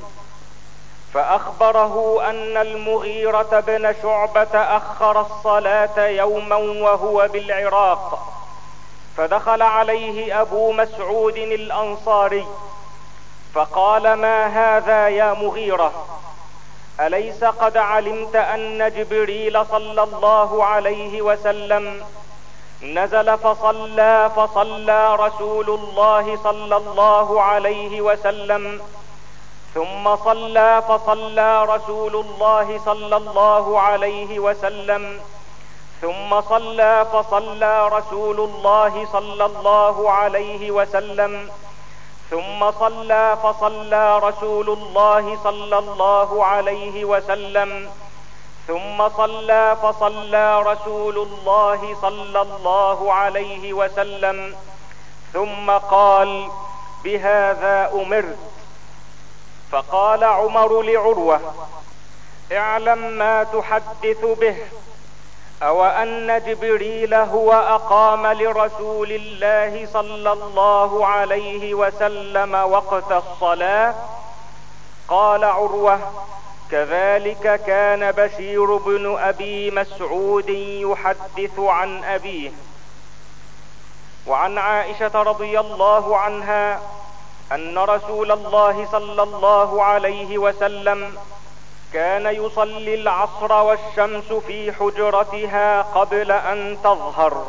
Speaker 1: فاخبره ان المغيرة بن شعبة اخر الصلاة يوما وهو بالعراق. فدخل عليه ابو مسعود الانصاري فقال: ما هذا يا مغيرة؟ أليس قد علمت أن جبريل صلى الله عليه وسلم نزل فصلى فصلى رسول الله صلى الله عليه وسلم، ثم صلى فصلى رسول الله صلى الله عليه وسلم، ثم صلى فصلى رسول الله صلى الله عليه وسلم، ثم صلى فصلى رسول الله صلى الله عليه وسلم، ثم صلى فصلى رسول الله صلى الله عليه وسلم، ثم قال: بهذا أمرت. فقال عمر لعروة: اعلم ما تحدث به، أو أن جبريل هو أقام لرسول الله صلى الله عليه وسلم وقت الصلاة؟ قال عروة: كذلك كان بشير بن أبي مسعود يحدث عن أبيه. وعن عائشة رضي الله عنها أن رسول الله صلى الله عليه وسلم كان يصلي العصر والشمس في حجرتها قبل ان تظهر.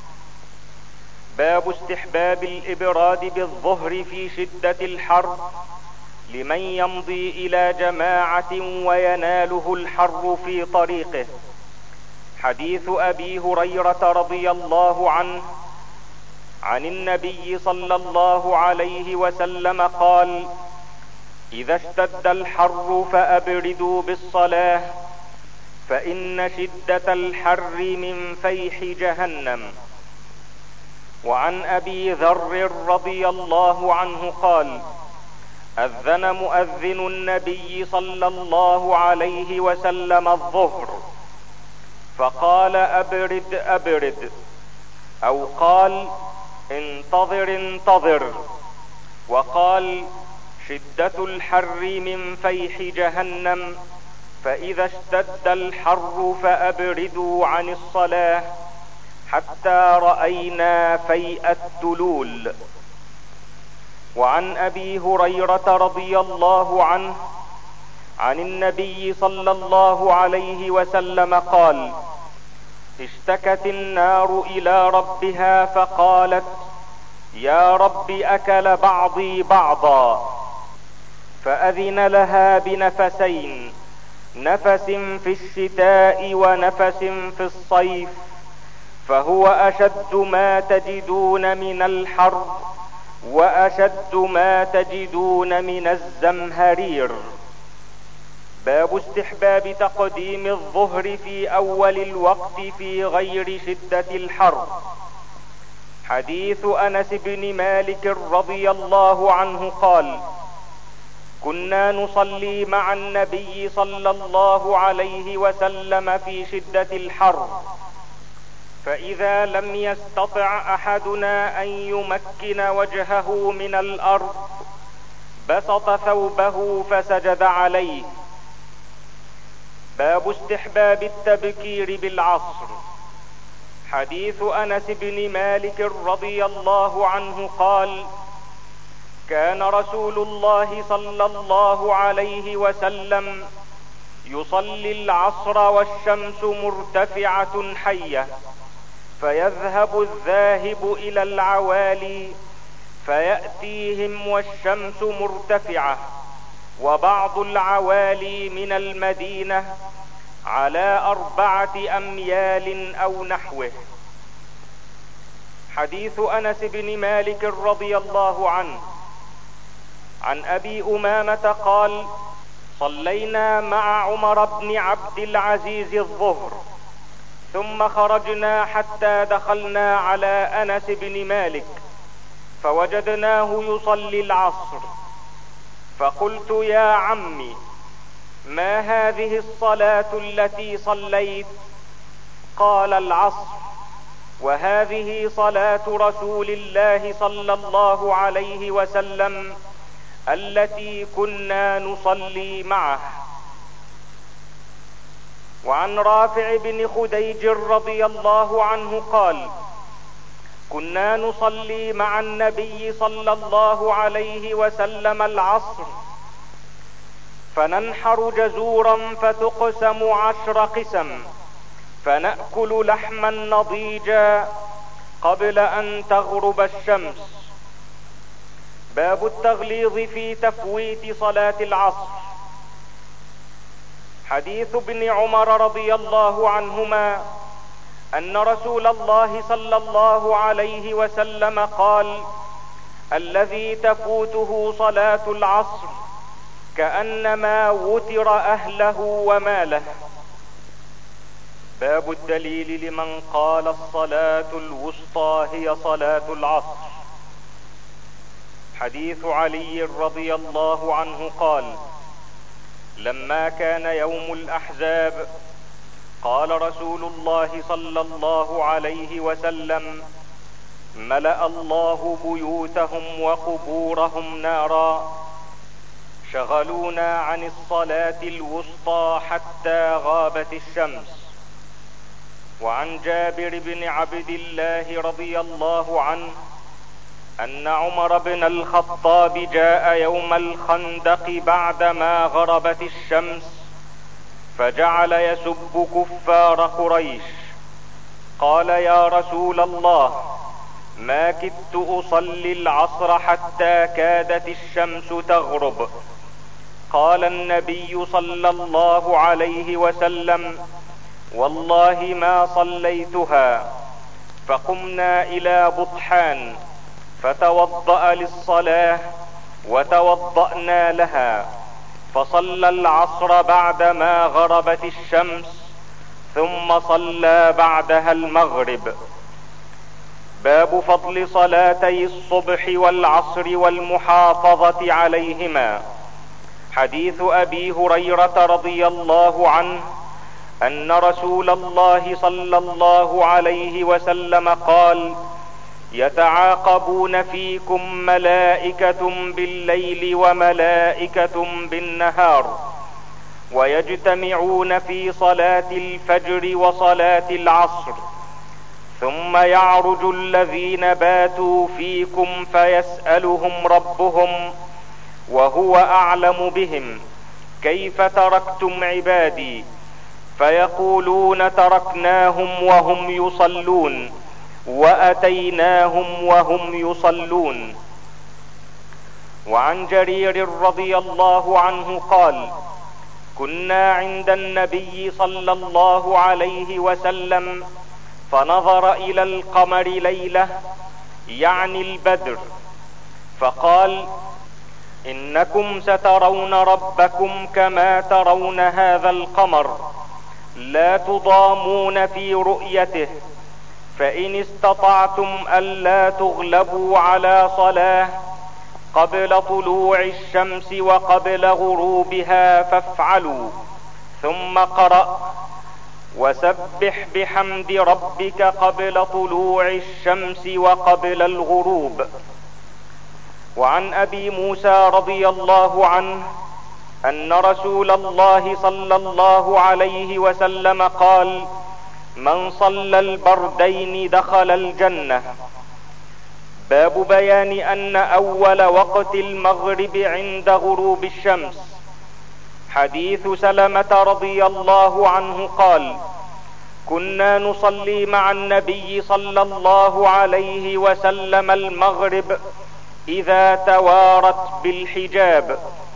Speaker 1: باب استحباب الابراد بالظهر في شدة الحر لمن يمضي الى جماعة ويناله الحر في طريقه. حديث ابي هريرة رضي الله عنه عن النبي صلى الله عليه وسلم قال: إذا اشتد الحر فأبردوا بالصلاة، فإن شدة الحر من فيح جهنم. وعن أبي ذر رضي الله عنه قال: أذن مؤذن النبي صلى الله عليه وسلم الظهر، فقال: أبرد أبرد، أو قال: انتظر انتظر، وقال: شدة الحر من فيح جهنم، فإذا اشتد الحر فأبردوا عن الصلاة حتى رأينا فيء التلول. وعن أبي هريرة رضي الله عنه عن النبي صلى الله عليه وسلم قال: اشتكت النار إلى ربها فقالت: يا رب أكل بعضي بعضا، فأذن لها بنفسين، نفس في الشتاء ونفس في الصيف، فهو أشد ما تجدون من الحر وأشد ما تجدون من الزمهرير. باب استحباب تقديم الظهر في أول الوقت في غير شدة الحر. حديث أنس بن مالك رضي الله عنه قال: كنا نصلي مع النبي صلى الله عليه وسلم في شدة الحر، فإذا لم يستطع أحدنا أن يمكن وجهه من الأرض بسط ثوبه فسجد عليه. باب استحباب التبكير بالعصر. حديث أنس بن مالك رضي الله عنه قال: كان رسول الله صلى الله عليه وسلم يصلي العصر والشمس مرتفعة حية، فيذهب الذاهب الى العوالي فيأتيهم والشمس مرتفعة، وبعض العوالي من المدينة على أربعة أميال أو نحوه. حديث أنس بن مالك رضي الله عنه عن أبي أمامة قال: صلينا مع عمر بن عبد العزيز الظهر، ثم خرجنا حتى دخلنا على أنس بن مالك فوجدناه يصلي العصر، فقلت: يا عمي، ما هذه الصلاة التي صليت؟ قال: العصر، وهذه صلاة رسول الله صلى الله عليه وسلم التي كنا نصلي معه. وعن رافع بن خديج رضي الله عنه قال: كنا نصلي مع النبي صلى الله عليه وسلم العصر، فننحر جزورا فتقسم عشر قسم، فنأكل لحما نضيجا قبل ان تغرب الشمس. باب التغليظ في تفويت صلاة العصر. حديث ابن عمر رضي الله عنهما ان رسول الله صلى الله عليه وسلم قال: الذي تفوته صلاة العصر كأنما وتر اهله وماله. باب الدليل لمن قال الصلاة الوسطى هي صلاة العصر. حديث علي رضي الله عنه قال: لما كان يوم الأحزاب قال رسول الله صلى الله عليه وسلم: ملأ الله بيوتهم وقبورهم نارا، شغلونا عن الصلاة الوسطى حتى غابت الشمس. وعن جابر بن عبد الله رضي الله عنه ان عمر بن الخطاب جاء يوم الخندق بعدما غربت الشمس فجعل يسب كفار قريش. قال: يا رسول الله، ما كدت اصلي العصر حتى كادت الشمس تغرب. قال النبي صلى الله عليه وسلم: والله ما صليتها. فقمنا الى بطحان فتوضأ للصلاة وتوضأنا لها، فصلى العصر بعدما غربت الشمس، ثم صلى بعدها المغرب. باب فضل صلاتي الصبح والعصر والمحافظة عليهما. حديث ابي هريرة رضي الله عنه ان رسول الله صلى الله عليه وسلم قال: يتعاقبون فيكم ملائكة بالليل وملائكة بالنهار، ويجتمعون في صلاة الفجر وصلاة العصر، ثم يعرج الذين باتوا فيكم فيسألهم ربهم وهو اعلم بهم: كيف تركتم عبادي؟ فيقولون: تركناهم وهم يصلون، واتيناهم وهم يصلون. وعن جرير رضي الله عنه قال: كنا عند النبي صلى الله عليه وسلم فنظر الى القمر ليلة، يعني البدر، فقال: انكم سترون ربكم كما ترون هذا القمر، لا تضامون في رؤيته، فان استطعتم الا تغلبوا على صلاة قبل طلوع الشمس وقبل غروبها فافعلوا. ثم قرأ: وسبح بحمد ربك قبل طلوع الشمس وقبل الغروب. وعن ابي موسى رضي الله عنه ان رسول الله صلى الله عليه وسلم قال: من صلى البردين دخل الجنة. باب بيان ان اول وقت المغرب عند غروب الشمس. حديث سلمة رضي الله عنه قال: كنا نصلي مع النبي صلى الله عليه وسلم المغرب اذا توارت بالحجاب.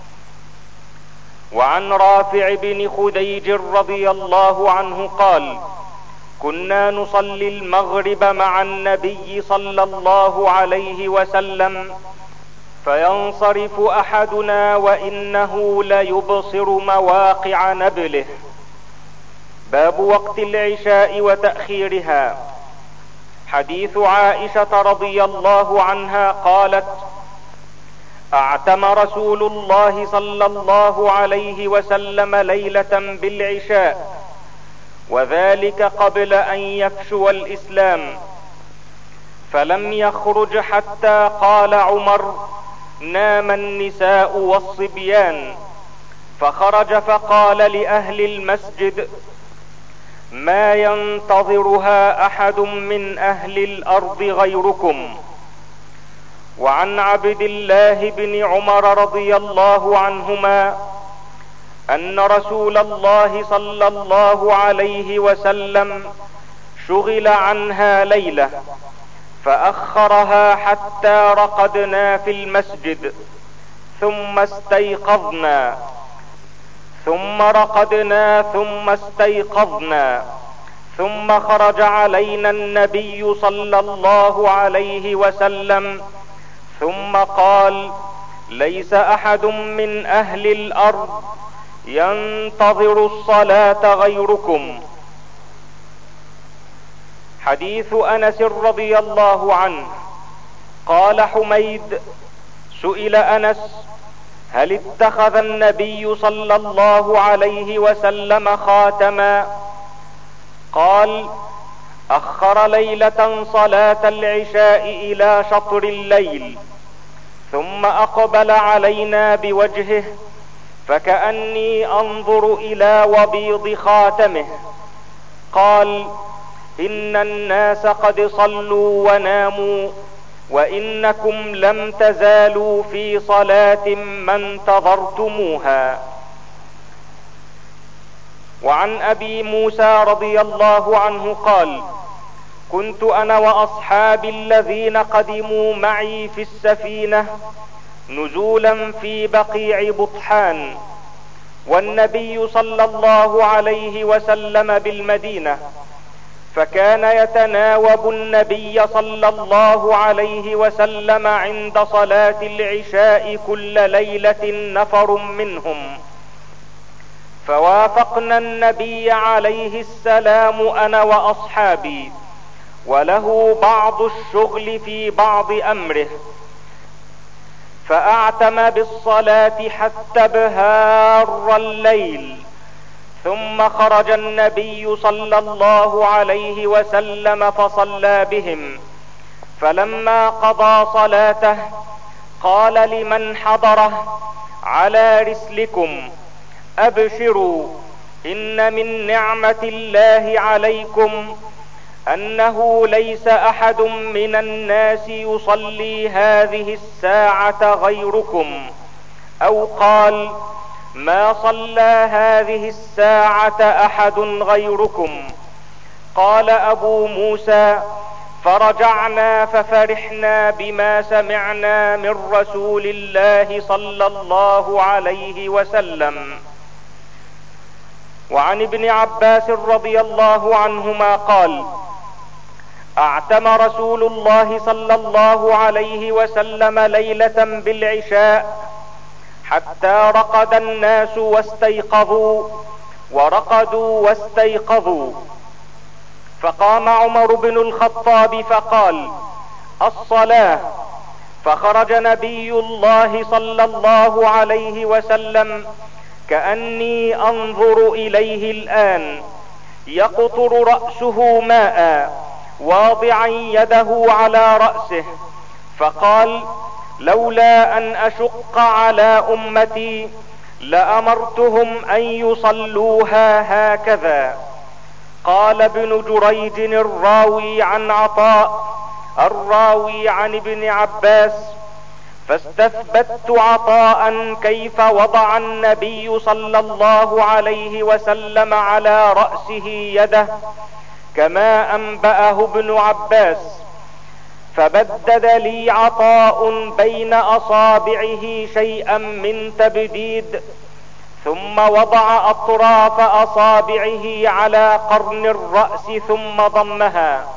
Speaker 1: وعن رافع بن خديج رضي الله عنه قال: كنا نصلي المغرب مع النبي صلى الله عليه وسلم فينصرف احدنا وانه ليبصر مواقع نبله. باب وقت العشاء وتأخيرها. حديث عائشة رضي الله عنها قالت: اعتم رسول الله صلى الله عليه وسلم ليلة بالعشاء، وذلك قبل ان يفشو الاسلام، فلم يخرج حتى قال عمر: نام النساء والصبيان، فخرج فقال لاهل المسجد: ما ينتظرها احد من اهل الارض غيركم. وعن عبد الله بن عمر رضي الله عنهما ان رسول الله صلى الله عليه وسلم شغل عنها ليلة فاخرها حتى رقدنا في المسجد ثم استيقظنا ثم رقدنا ثم استيقظنا ثم خرج علينا النبي صلى الله عليه وسلم ثم قال: ليس احد من اهل الارض ينتظر الصلاة غيركم. حديث انس رضي الله عنه قال حميد: سئل انس: هل اتخذ النبي صلى الله عليه وسلم خاتما؟ قال: اخر ليلة صلاة العشاء الى شطر الليل ثم اقبل علينا بوجهه فكأني انظر الى وبيض خاتمه. قال: ان الناس قد صلوا وناموا وانكم لم تزالوا في صلاة ما انتظرتموها. وعن ابي موسى رضي الله عنه قال: كنت انا واصحابي الذين قدموا معي في السفينة نزولا في بقيع بطحان، والنبي صلى الله عليه وسلم بالمدينة، فكان يتناوب النبي صلى الله عليه وسلم عند صلاة العشاء كل ليلة نفر منهم، فوافقنا النبي عليه السلام انا واصحابي، وله بعض الشغل في بعض امره، فاعتم بالصلاة حتى ابهار الليل، ثم خرج النبي صلى الله عليه وسلم فصلى بهم، فلما قضى صلاته قال لمن حضره: على رسلكم، ابشروا، ان من نعمة الله عليكم انه ليس احد من الناس يصلي هذه الساعة غيركم، او قال: ما صلى هذه الساعة احد غيركم. قال ابو موسى: فرجعنا ففرحنا بما سمعنا من رسول الله صلى الله عليه وسلم. وعن ابن عباس رضي الله عنهما قال: اعتم رسول الله صلى الله عليه وسلم ليلة بالعشاء حتى رقد الناس واستيقظوا ورقدوا واستيقظوا، فقام عمر بن الخطاب فقال: الصلاة، فخرج نبي الله صلى الله عليه وسلم كأني انظر اليه الان يقطر رأسه ماء واضعا يده على رأسه، فقال: لولا ان اشق على امتي لامرتهم ان يصلوها هكذا. قال ابن جريج الراوي عن عطاء: الراوي عن ابن عباس: فاستثبت عطاء كيف وضع النبي صلى الله عليه وسلم على رأسه يده كما انبأه ابن عباس، فبدد لي عطاء بين اصابعه شيئا من تبديد، ثم وضع اطراف اصابعه على قرن الرأس ثم ضمها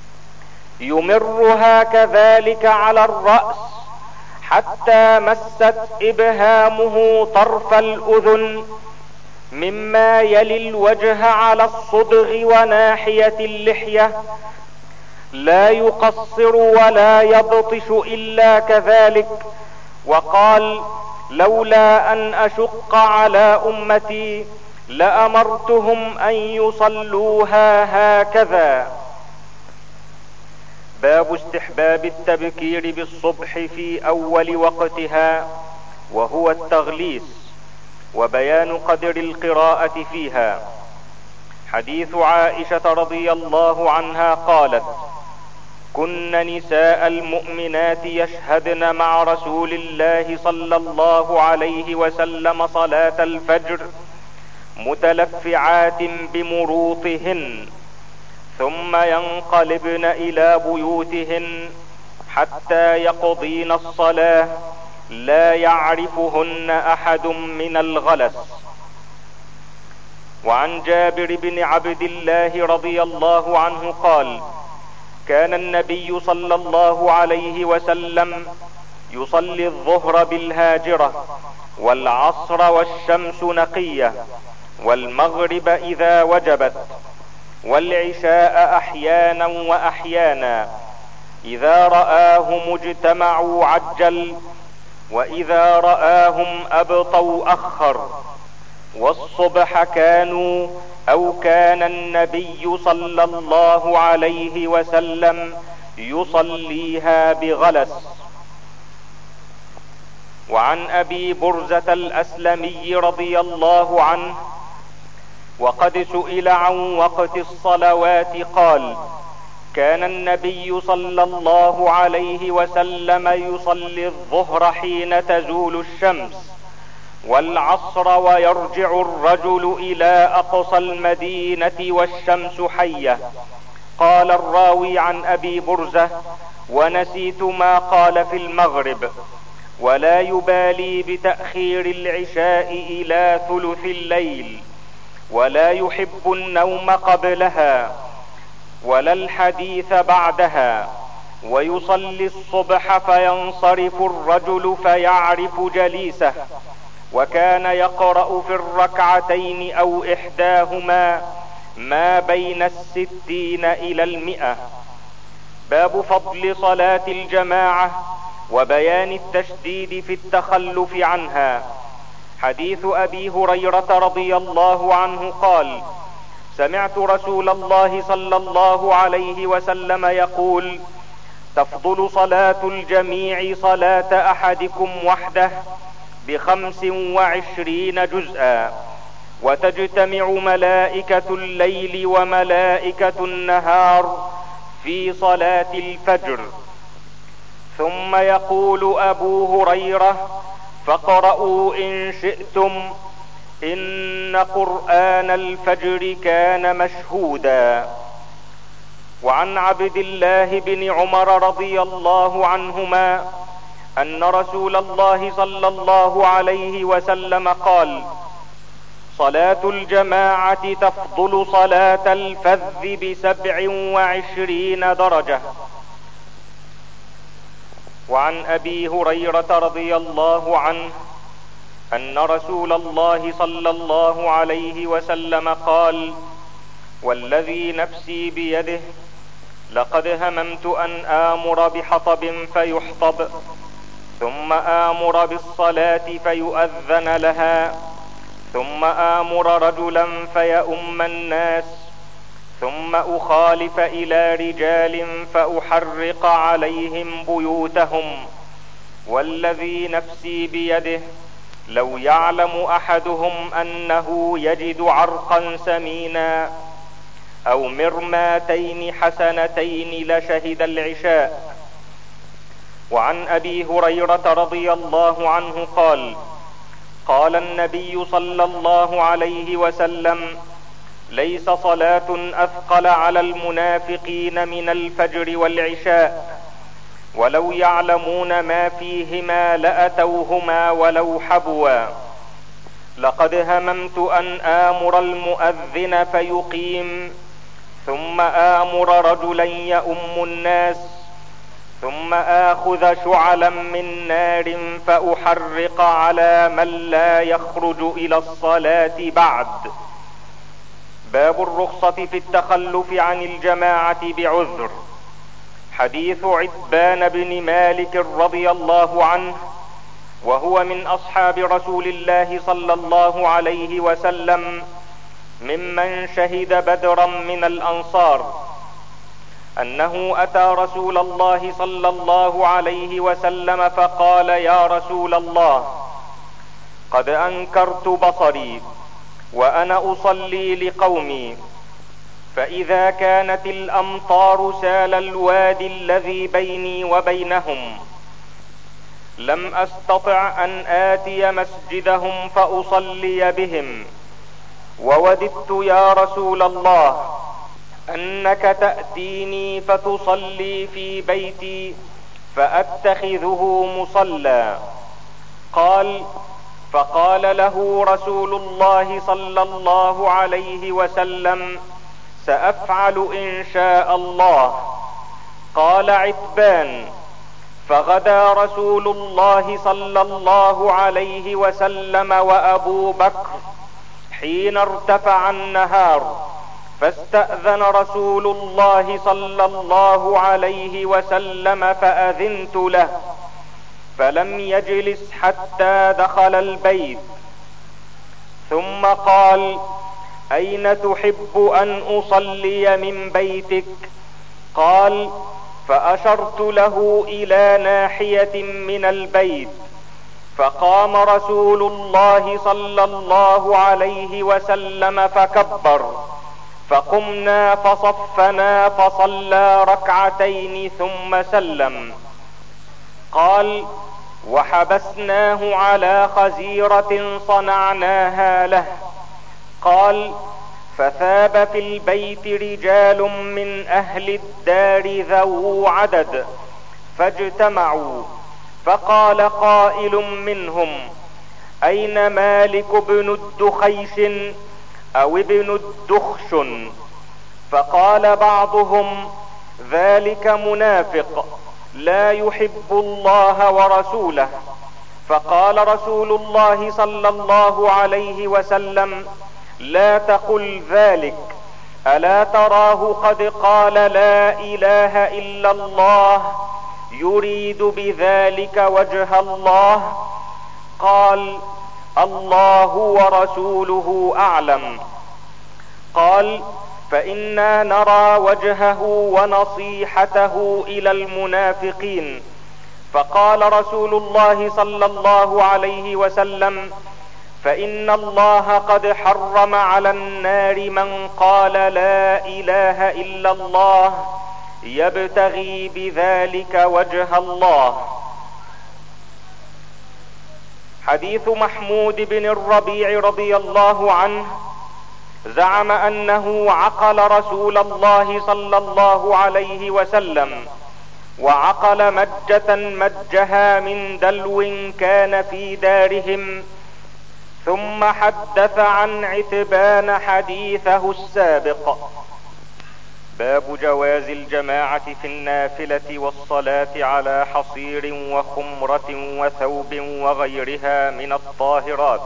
Speaker 1: يمرها كذلك على الرأس حتى مست ابهامه طرف الاذن مما يلي الوجه على الصدغ وناحية اللحية، لا يقصر ولا يبطش الا كذلك. وقال: لولا ان اشق على امتي لامرتهم ان يصلوها هكذا. باب استحباب التبكير بالصبح في اول وقتها، وهو التغليس، وبيان قدر القراءة فيها. حديث عائشة رضي الله عنها قالت: كن نساء المؤمنات يشهدن مع رسول الله صلى الله عليه وسلم صلاة الفجر متلفعات بمروطهن، ثم ينقلبن الى بيوتهن حتى يقضين الصلاة لا يعرفهن احد من الغلس. وعن جابر بن عبد الله رضي الله عنه قال: كان النبي صلى الله عليه وسلم يصلي الظهر بالهاجرة، والعصر والشمس نقية، والمغرب اذا وجبت، والعشاء احيانا واحيانا، اذا رآهم اجتمعوا عجل، واذا رآهم ابطوا اخر، والصبح كانوا او كان النبي صلى الله عليه وسلم يصليها بغلس. وعن ابي برزة الاسلمي رضي الله عنه وقد سئل عن وقت الصلوات قال: كان النبي صلى الله عليه وسلم يصلي الظهر حين تزول الشمس، والعصر ويرجع الرجل الى اقصى المدينة والشمس حية. قال الراوي عن ابي برزة: ونسيت ما قال في المغرب، ولا يبالي بتأخير العشاء الى ثلث الليل، ولا يحب النوم قبلها ولا الحديث بعدها، ويصلي الصبح فينصرف الرجل فيعرف جليسه، وكان يقرأ في الركعتين او احداهما ما بين الستين الى المئة. باب فضل صلاة الجماعة وبيان التشديد في التخلف عنها. حديث ابي هريرة رضي الله عنه قال: سمعت رسول الله صلى الله عليه وسلم يقول: تفضل صلاة الجميع صلاة احدكم وحده بخمس وعشرين جزءا، وتجتمع ملائكة الليل وملائكة النهار في صلاة الفجر. ثم يقول ابو هريرة: فاقرؤوا ان شئتم ان قرآن الفجر كان مشهودا. وعن عبد الله بن عمر رضي الله عنهما ان رسول الله صلى الله عليه وسلم قال: صلاة الجماعة تفضل صلاة الفذ بسبع وعشرين درجة. وعن ابي هريرة رضي الله عنه ان رسول الله صلى الله عليه وسلم قال: والذي نفسي بيده لقد هممت ان امر بحطب فيحطب، ثم امر بالصلاة فيؤذن لها، ثم امر رجلا فيؤم الناس، ثم اخالف الى رجال فاحرق عليهم بيوتهم، والذي نفسي بيده لو يعلم احدهم انه يجد عرقا سمينا او مرماتين حسنتين لشهد العشاء. وعن ابي هريرة رضي الله عنه قال: قال النبي صلى الله عليه وسلم: ليس صلاة اثقل على المنافقين من الفجر والعشاء، ولو يعلمون ما فيهما لاتوهما ولو حبوا. لقد هممت ان امر المؤذن فيقيم، ثم امر رجلا يؤم الناس، ثم اخذ شعلا من نار فاحرق على من لا يخرج الى الصلاة بعد. باب الرخصة في التخلف عن الجماعة بعذر. حديث عتبان بن مالك رضي الله عنه، وهو من اصحاب رسول الله صلى الله عليه وسلم ممن شهد بدرا من الانصار، انه اتى رسول الله صلى الله عليه وسلم فقال: يا رسول الله، قد انكرت بصري وانا اصلي لقومي، فاذا كانت الامطار سال الوادي الذي بيني وبينهم لم استطع ان اتي مسجدهم فاصلي بهم، ووددت يا رسول الله انك تأتيني فتصلي في بيتي فاتخذه مصلى. قال: فقال له رسول الله صلى الله عليه وسلم: سأفعل ان شاء الله. قال عتبان: فغدا رسول الله صلى الله عليه وسلم وابو بكر حين ارتفع النهار، فاستأذن رسول الله صلى الله عليه وسلم فأذنت له، فلم يجلس حتى دخل البيت، ثم قال: اين تحب ان اصلي من بيتك؟ قال: فاشرت له الى ناحية من البيت، فقام رسول الله صلى الله عليه وسلم فكبر، فقمنا فصفنا فصلى ركعتين ثم سلم. قال: وحبسناه على خزيرة صنعناها له. قال: فثاب في البيت رجال من اهل الدار ذو عدد فاجتمعوا، فقال قائل منهم: اين مالك بن الدخيش او ابن الدخشن؟ فقال بعضهم: ذلك منافق لا يحب الله ورسوله. فقال رسول الله صلى الله عليه وسلم: لا تقل ذلك، الا تراه قد قال لا اله الا الله يريد بذلك وجه الله؟ قال: الله ورسوله اعلم. قال: فإنا نرى وجهه ونصيحته الى المنافقين. فقال رسول الله صلى الله عليه وسلم: فإن الله قد حرم على النار من قال لا اله الا الله يبتغي بذلك وجه الله. حديث محمود بن الربيع رضي الله عنه زعم انه عقل رسول الله صلى الله عليه وسلم، وعقل مجة مجها من دلو كان في دارهم، ثم حدث عن عتبان حديثه السابق. باب جواز الجماعة في النافلة والصلاة على حصير وخمرة وثوب وغيرها من الطاهرات.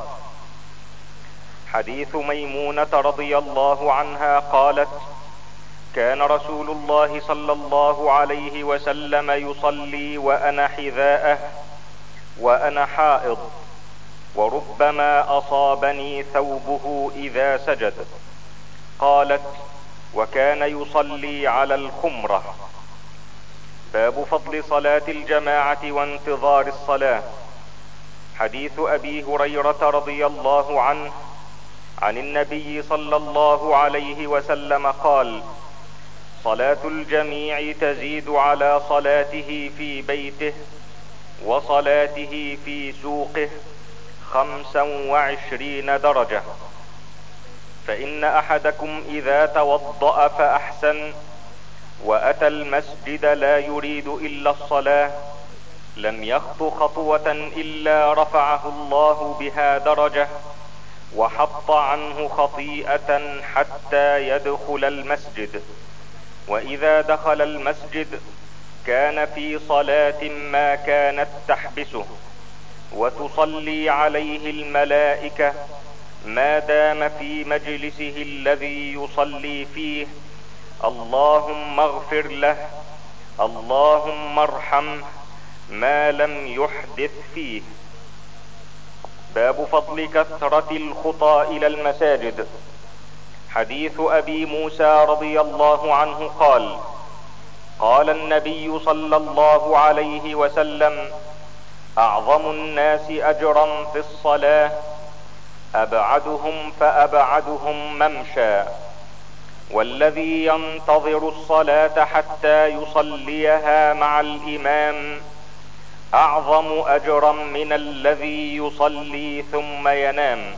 Speaker 1: حديث ميمونة رضي الله عنها قالت: كان رسول الله صلى الله عليه وسلم يصلي وانا حذاءه وانا حائض، وربما اصابني ثوبه اذا سجد. قالت: وكان يصلي على الخمرة. باب فضل صلاة الجماعة وانتظار الصلاة. حديث ابي هريرة رضي الله عنه عن النبي صلى الله عليه وسلم قال: صلاة الجميع تزيد على صلاته في بيته وصلاته في سوقه خمسا وعشرين درجة. فإن أحدكم إذا توضأ فأحسن وأتى المسجد لا يريد إلا الصلاة لم يخط خطوة إلا رفعه الله بها درجة وحط عنه خطيئة حتى يدخل المسجد. وإذا دخل المسجد كان في صلاة ما كانت تحبسه، وتصلي عليه الملائكة ما دام في مجلسه الذي يصلي فيه: اللهم اغفر له، اللهم ارحمه، ما لم يحدث فيه. باب فضل كثرة الخطى إلى المساجد. حديث أبي موسى رضي الله عنه قال: قال النبي صلى الله عليه وسلم: أعظم الناس أجرا في الصلاة أبعدهم فأبعدهم ممشى، والذي ينتظر الصلاة حتى يصليها مع الإمام أعظم أجرا من الذي يصلي ثم ينام.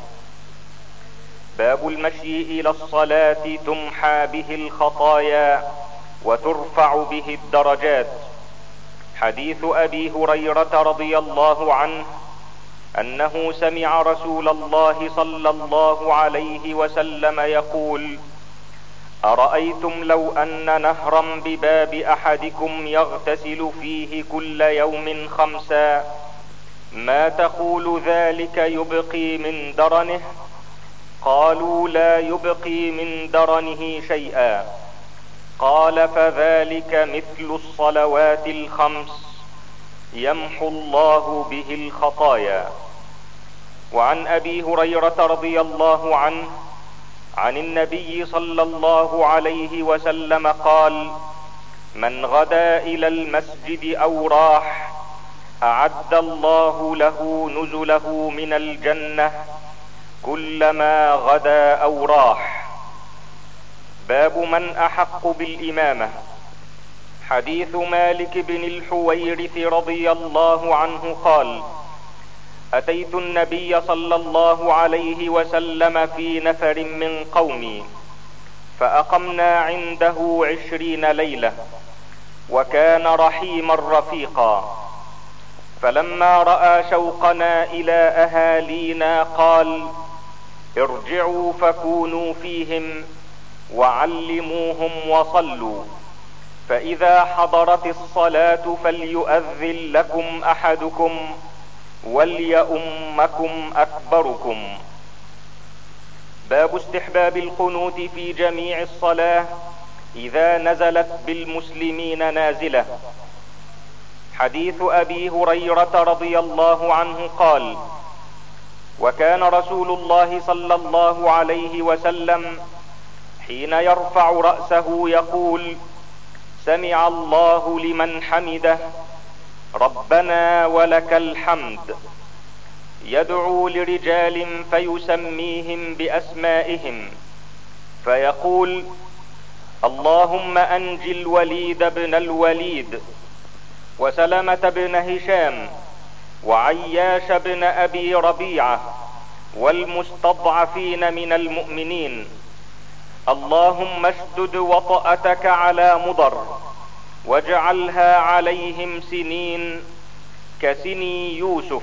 Speaker 1: باب المشي إلى الصلاة تمحى به الخطايا وترفع به الدرجات. حديث أبي هريرة رضي الله عنه أنه سمع رسول الله صلى الله عليه وسلم يقول: أرأيتم لو أن نهرا بباب أحدكم يغتسل فيه كل يوم خمسا ما تقول ذلك يبقي من درنه؟ قالوا: لا يبقي من درنه شيئا. قال: فذلك مثل الصلوات الخمس يمحو الله به الخطايا. وعن أبي هريرة رضي الله عنه عن النبي صلى الله عليه وسلم قال: من غدا إلى المسجد أو راح أعد الله له نزله من الجنة كلما غدا أو راح. باب من أحق بالإمامة. حديث مالك بن الحويرث رضي الله عنه قال: أتيت النبي صلى الله عليه وسلم في نفر من قومي فأقمنا عنده عشرين ليلة، وكان رحيما رفيقا. فلما رأى شوقنا إلى أهالينا قال: ارجعوا فكونوا فيهم وعلموهم وصلوا، فإذا حضرت الصلاة فليؤذن لكم أحدكم وليؤمكم أكبركم. باب استحباب القنوت في جميع الصلاة إذا نزلت بالمسلمين نازلة. حديث أبي هريرة رضي الله عنه قال: وكان رسول الله صلى الله عليه وسلم حين يرفع رأسه يقول: سمع الله لمن حمده، ربنا ولك الحمد. يدعو لرجال فيسميهم بأسمائهم فيقول: اللهم أنج الوليد بن الوليد، وسلمة بن هشام، وعياش بن أبي ربيعة، والمستضعفين من المؤمنين. اللهم اشدد وطأتك على مضر واجعلها عليهم سنين كسني يوسف.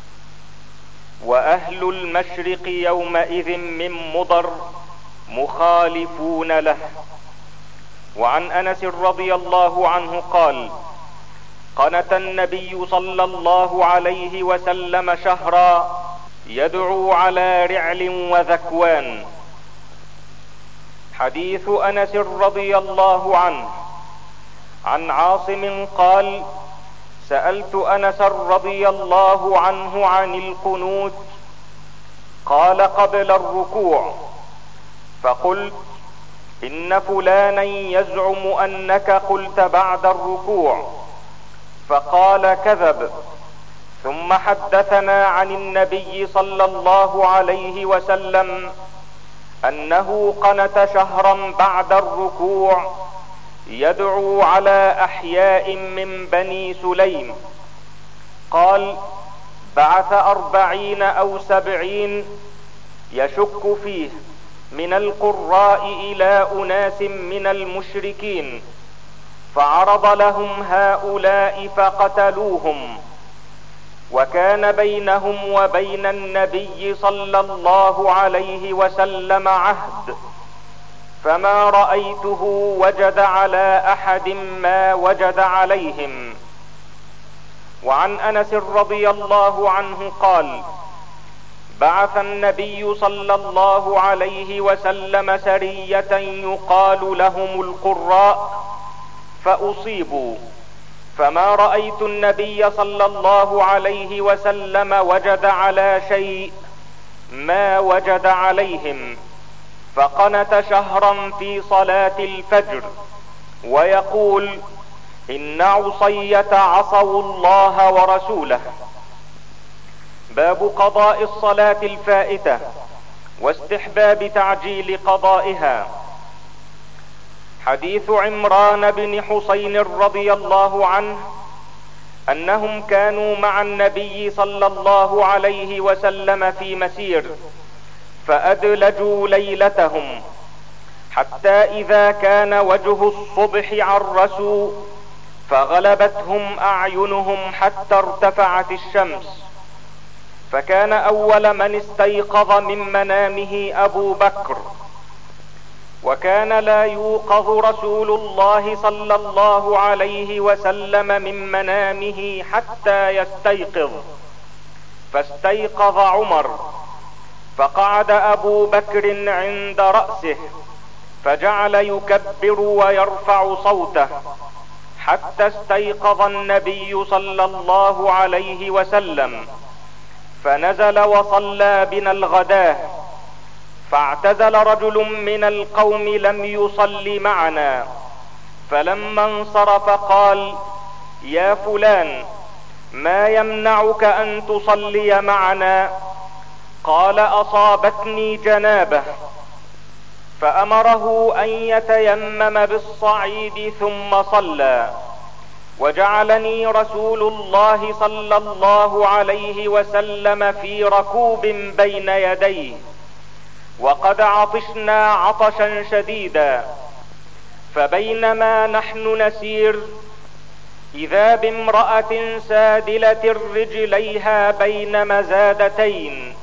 Speaker 1: وأهل المشرق يومئذ من مضر مخالفون له. وعن أنس رضي الله عنه قال: قنت النبي صلى الله عليه وسلم شهرا يدعو على رعل وذكوان. حديث أنس رضي الله عنه عن عاصم قال: سألت أنس رضي الله عنه عن القنوت، قال: قبل الركوع. فقلت: إن فلانا يزعم أنك قلت بعد الركوع. فقال: كذب. ثم حدثنا عن النبي صلى الله عليه وسلم انه قنت شهرا بعد الركوع يدعو على احياء من بني سليم. قال: بعث اربعين او سبعين يشك فيه من القراء الى اناس من المشركين، فعرض لهم هؤلاء فقتلوهم، وكان بينهم وبين النبي صلى الله عليه وسلم عهد، فما رأيته وجد على احد ما وجد عليهم. وعن انس رضي الله عنه قال: بعث النبي صلى الله عليه وسلم سرية يقال لهم القراء فاصيبوا، فما رأيت النبي صلى الله عليه وسلم وجد على شيء ما وجد عليهم، فقنت شهرا في صلاة الفجر ويقول: إن عصية عصوا الله ورسوله. باب قضاء الصلاة الفائتة واستحباب تعجيل قضائها. حديث عمران بن حسين رضي الله عنه انهم كانوا مع النبي صلى الله عليه وسلم في مسير، فادلجوا ليلتهم، حتى اذا كان وجه الصبح عرسوا، فغلبتهم اعينهم حتى ارتفعت الشمس، فكان اول من استيقظ من منامه ابو بكر، وكان لا يوقظ رسول الله صلى الله عليه وسلم من منامه حتى يستيقظ، فاستيقظ عمر، فقعد ابو بكر عند رأسه، فجعل يكبر ويرفع صوته، حتى استيقظ النبي صلى الله عليه وسلم، فنزل وصلى بنا الغداة، فاعتزل رجل من القوم لم يصل معنا، فلما انصرف قال: يا فلان، ما يمنعك ان تصلي معنا؟ قال: اصابتني جنابه. فامره ان يتيمم بالصعيد ثم صلى، وجعلني رسول الله صلى الله عليه وسلم في ركوب بين يديه، وقد عطشنا عطشا شديدا، فبينما نحن نسير اذا بامرأة سادلة رجليها بين مزادتين،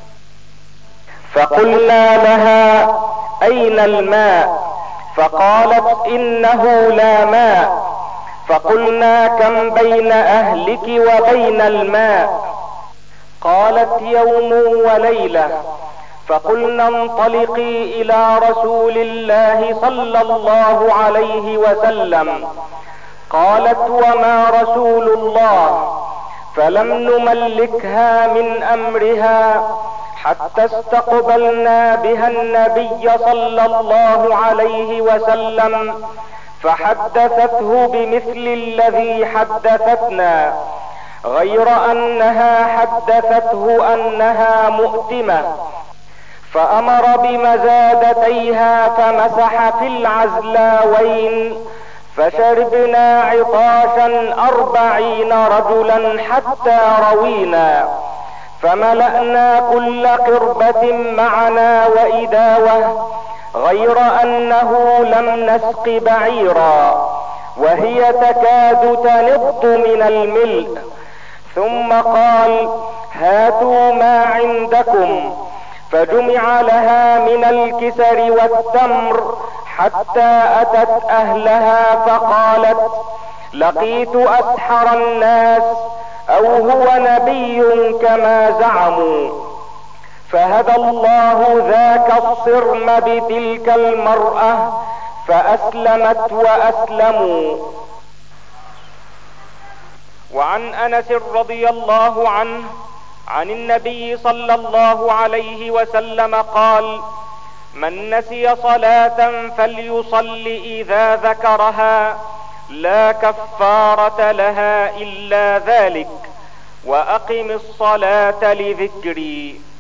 Speaker 1: فقلنا لها: اين الماء؟ فقالت: انه لا ماء. فقلنا: كم بين اهلك وبين الماء؟ قالت: يوم وليلة. فقلنا: انطلقي الى رسول الله صلى الله عليه وسلم. قالت: وما رسول الله؟ فلم نملكها من امرها حتى استقبلنا بها النبي صلى الله عليه وسلم، فحدثته بمثل الذي حدثتنا، غير انها حدثته انها مؤتمة، فامر بمزادتيها فمسح في العزلاوين، فشربنا عطاشا اربعين رجلا حتى روينا، فملأنا كل قربة معنا وإداوة، غير انه لم نسق بعيرا، وهي تكاد تنض من الملء. ثم قال: هاتوا ما عندكم، فجمع لها من الكسر والتمر حتى اتت اهلها، فقالت: لقيت اسحر الناس، او هو نبي كما زعموا. فهدى الله ذاك الصرم بتلك المرأة، فاسلمت واسلموا. وعن انس رضي الله عنه عن النبي صلى الله عليه وسلم قال: من نسي صلاة فليصل اذا ذكرها، لا كفارة لها الا ذلك، واقم الصلاة لذكري.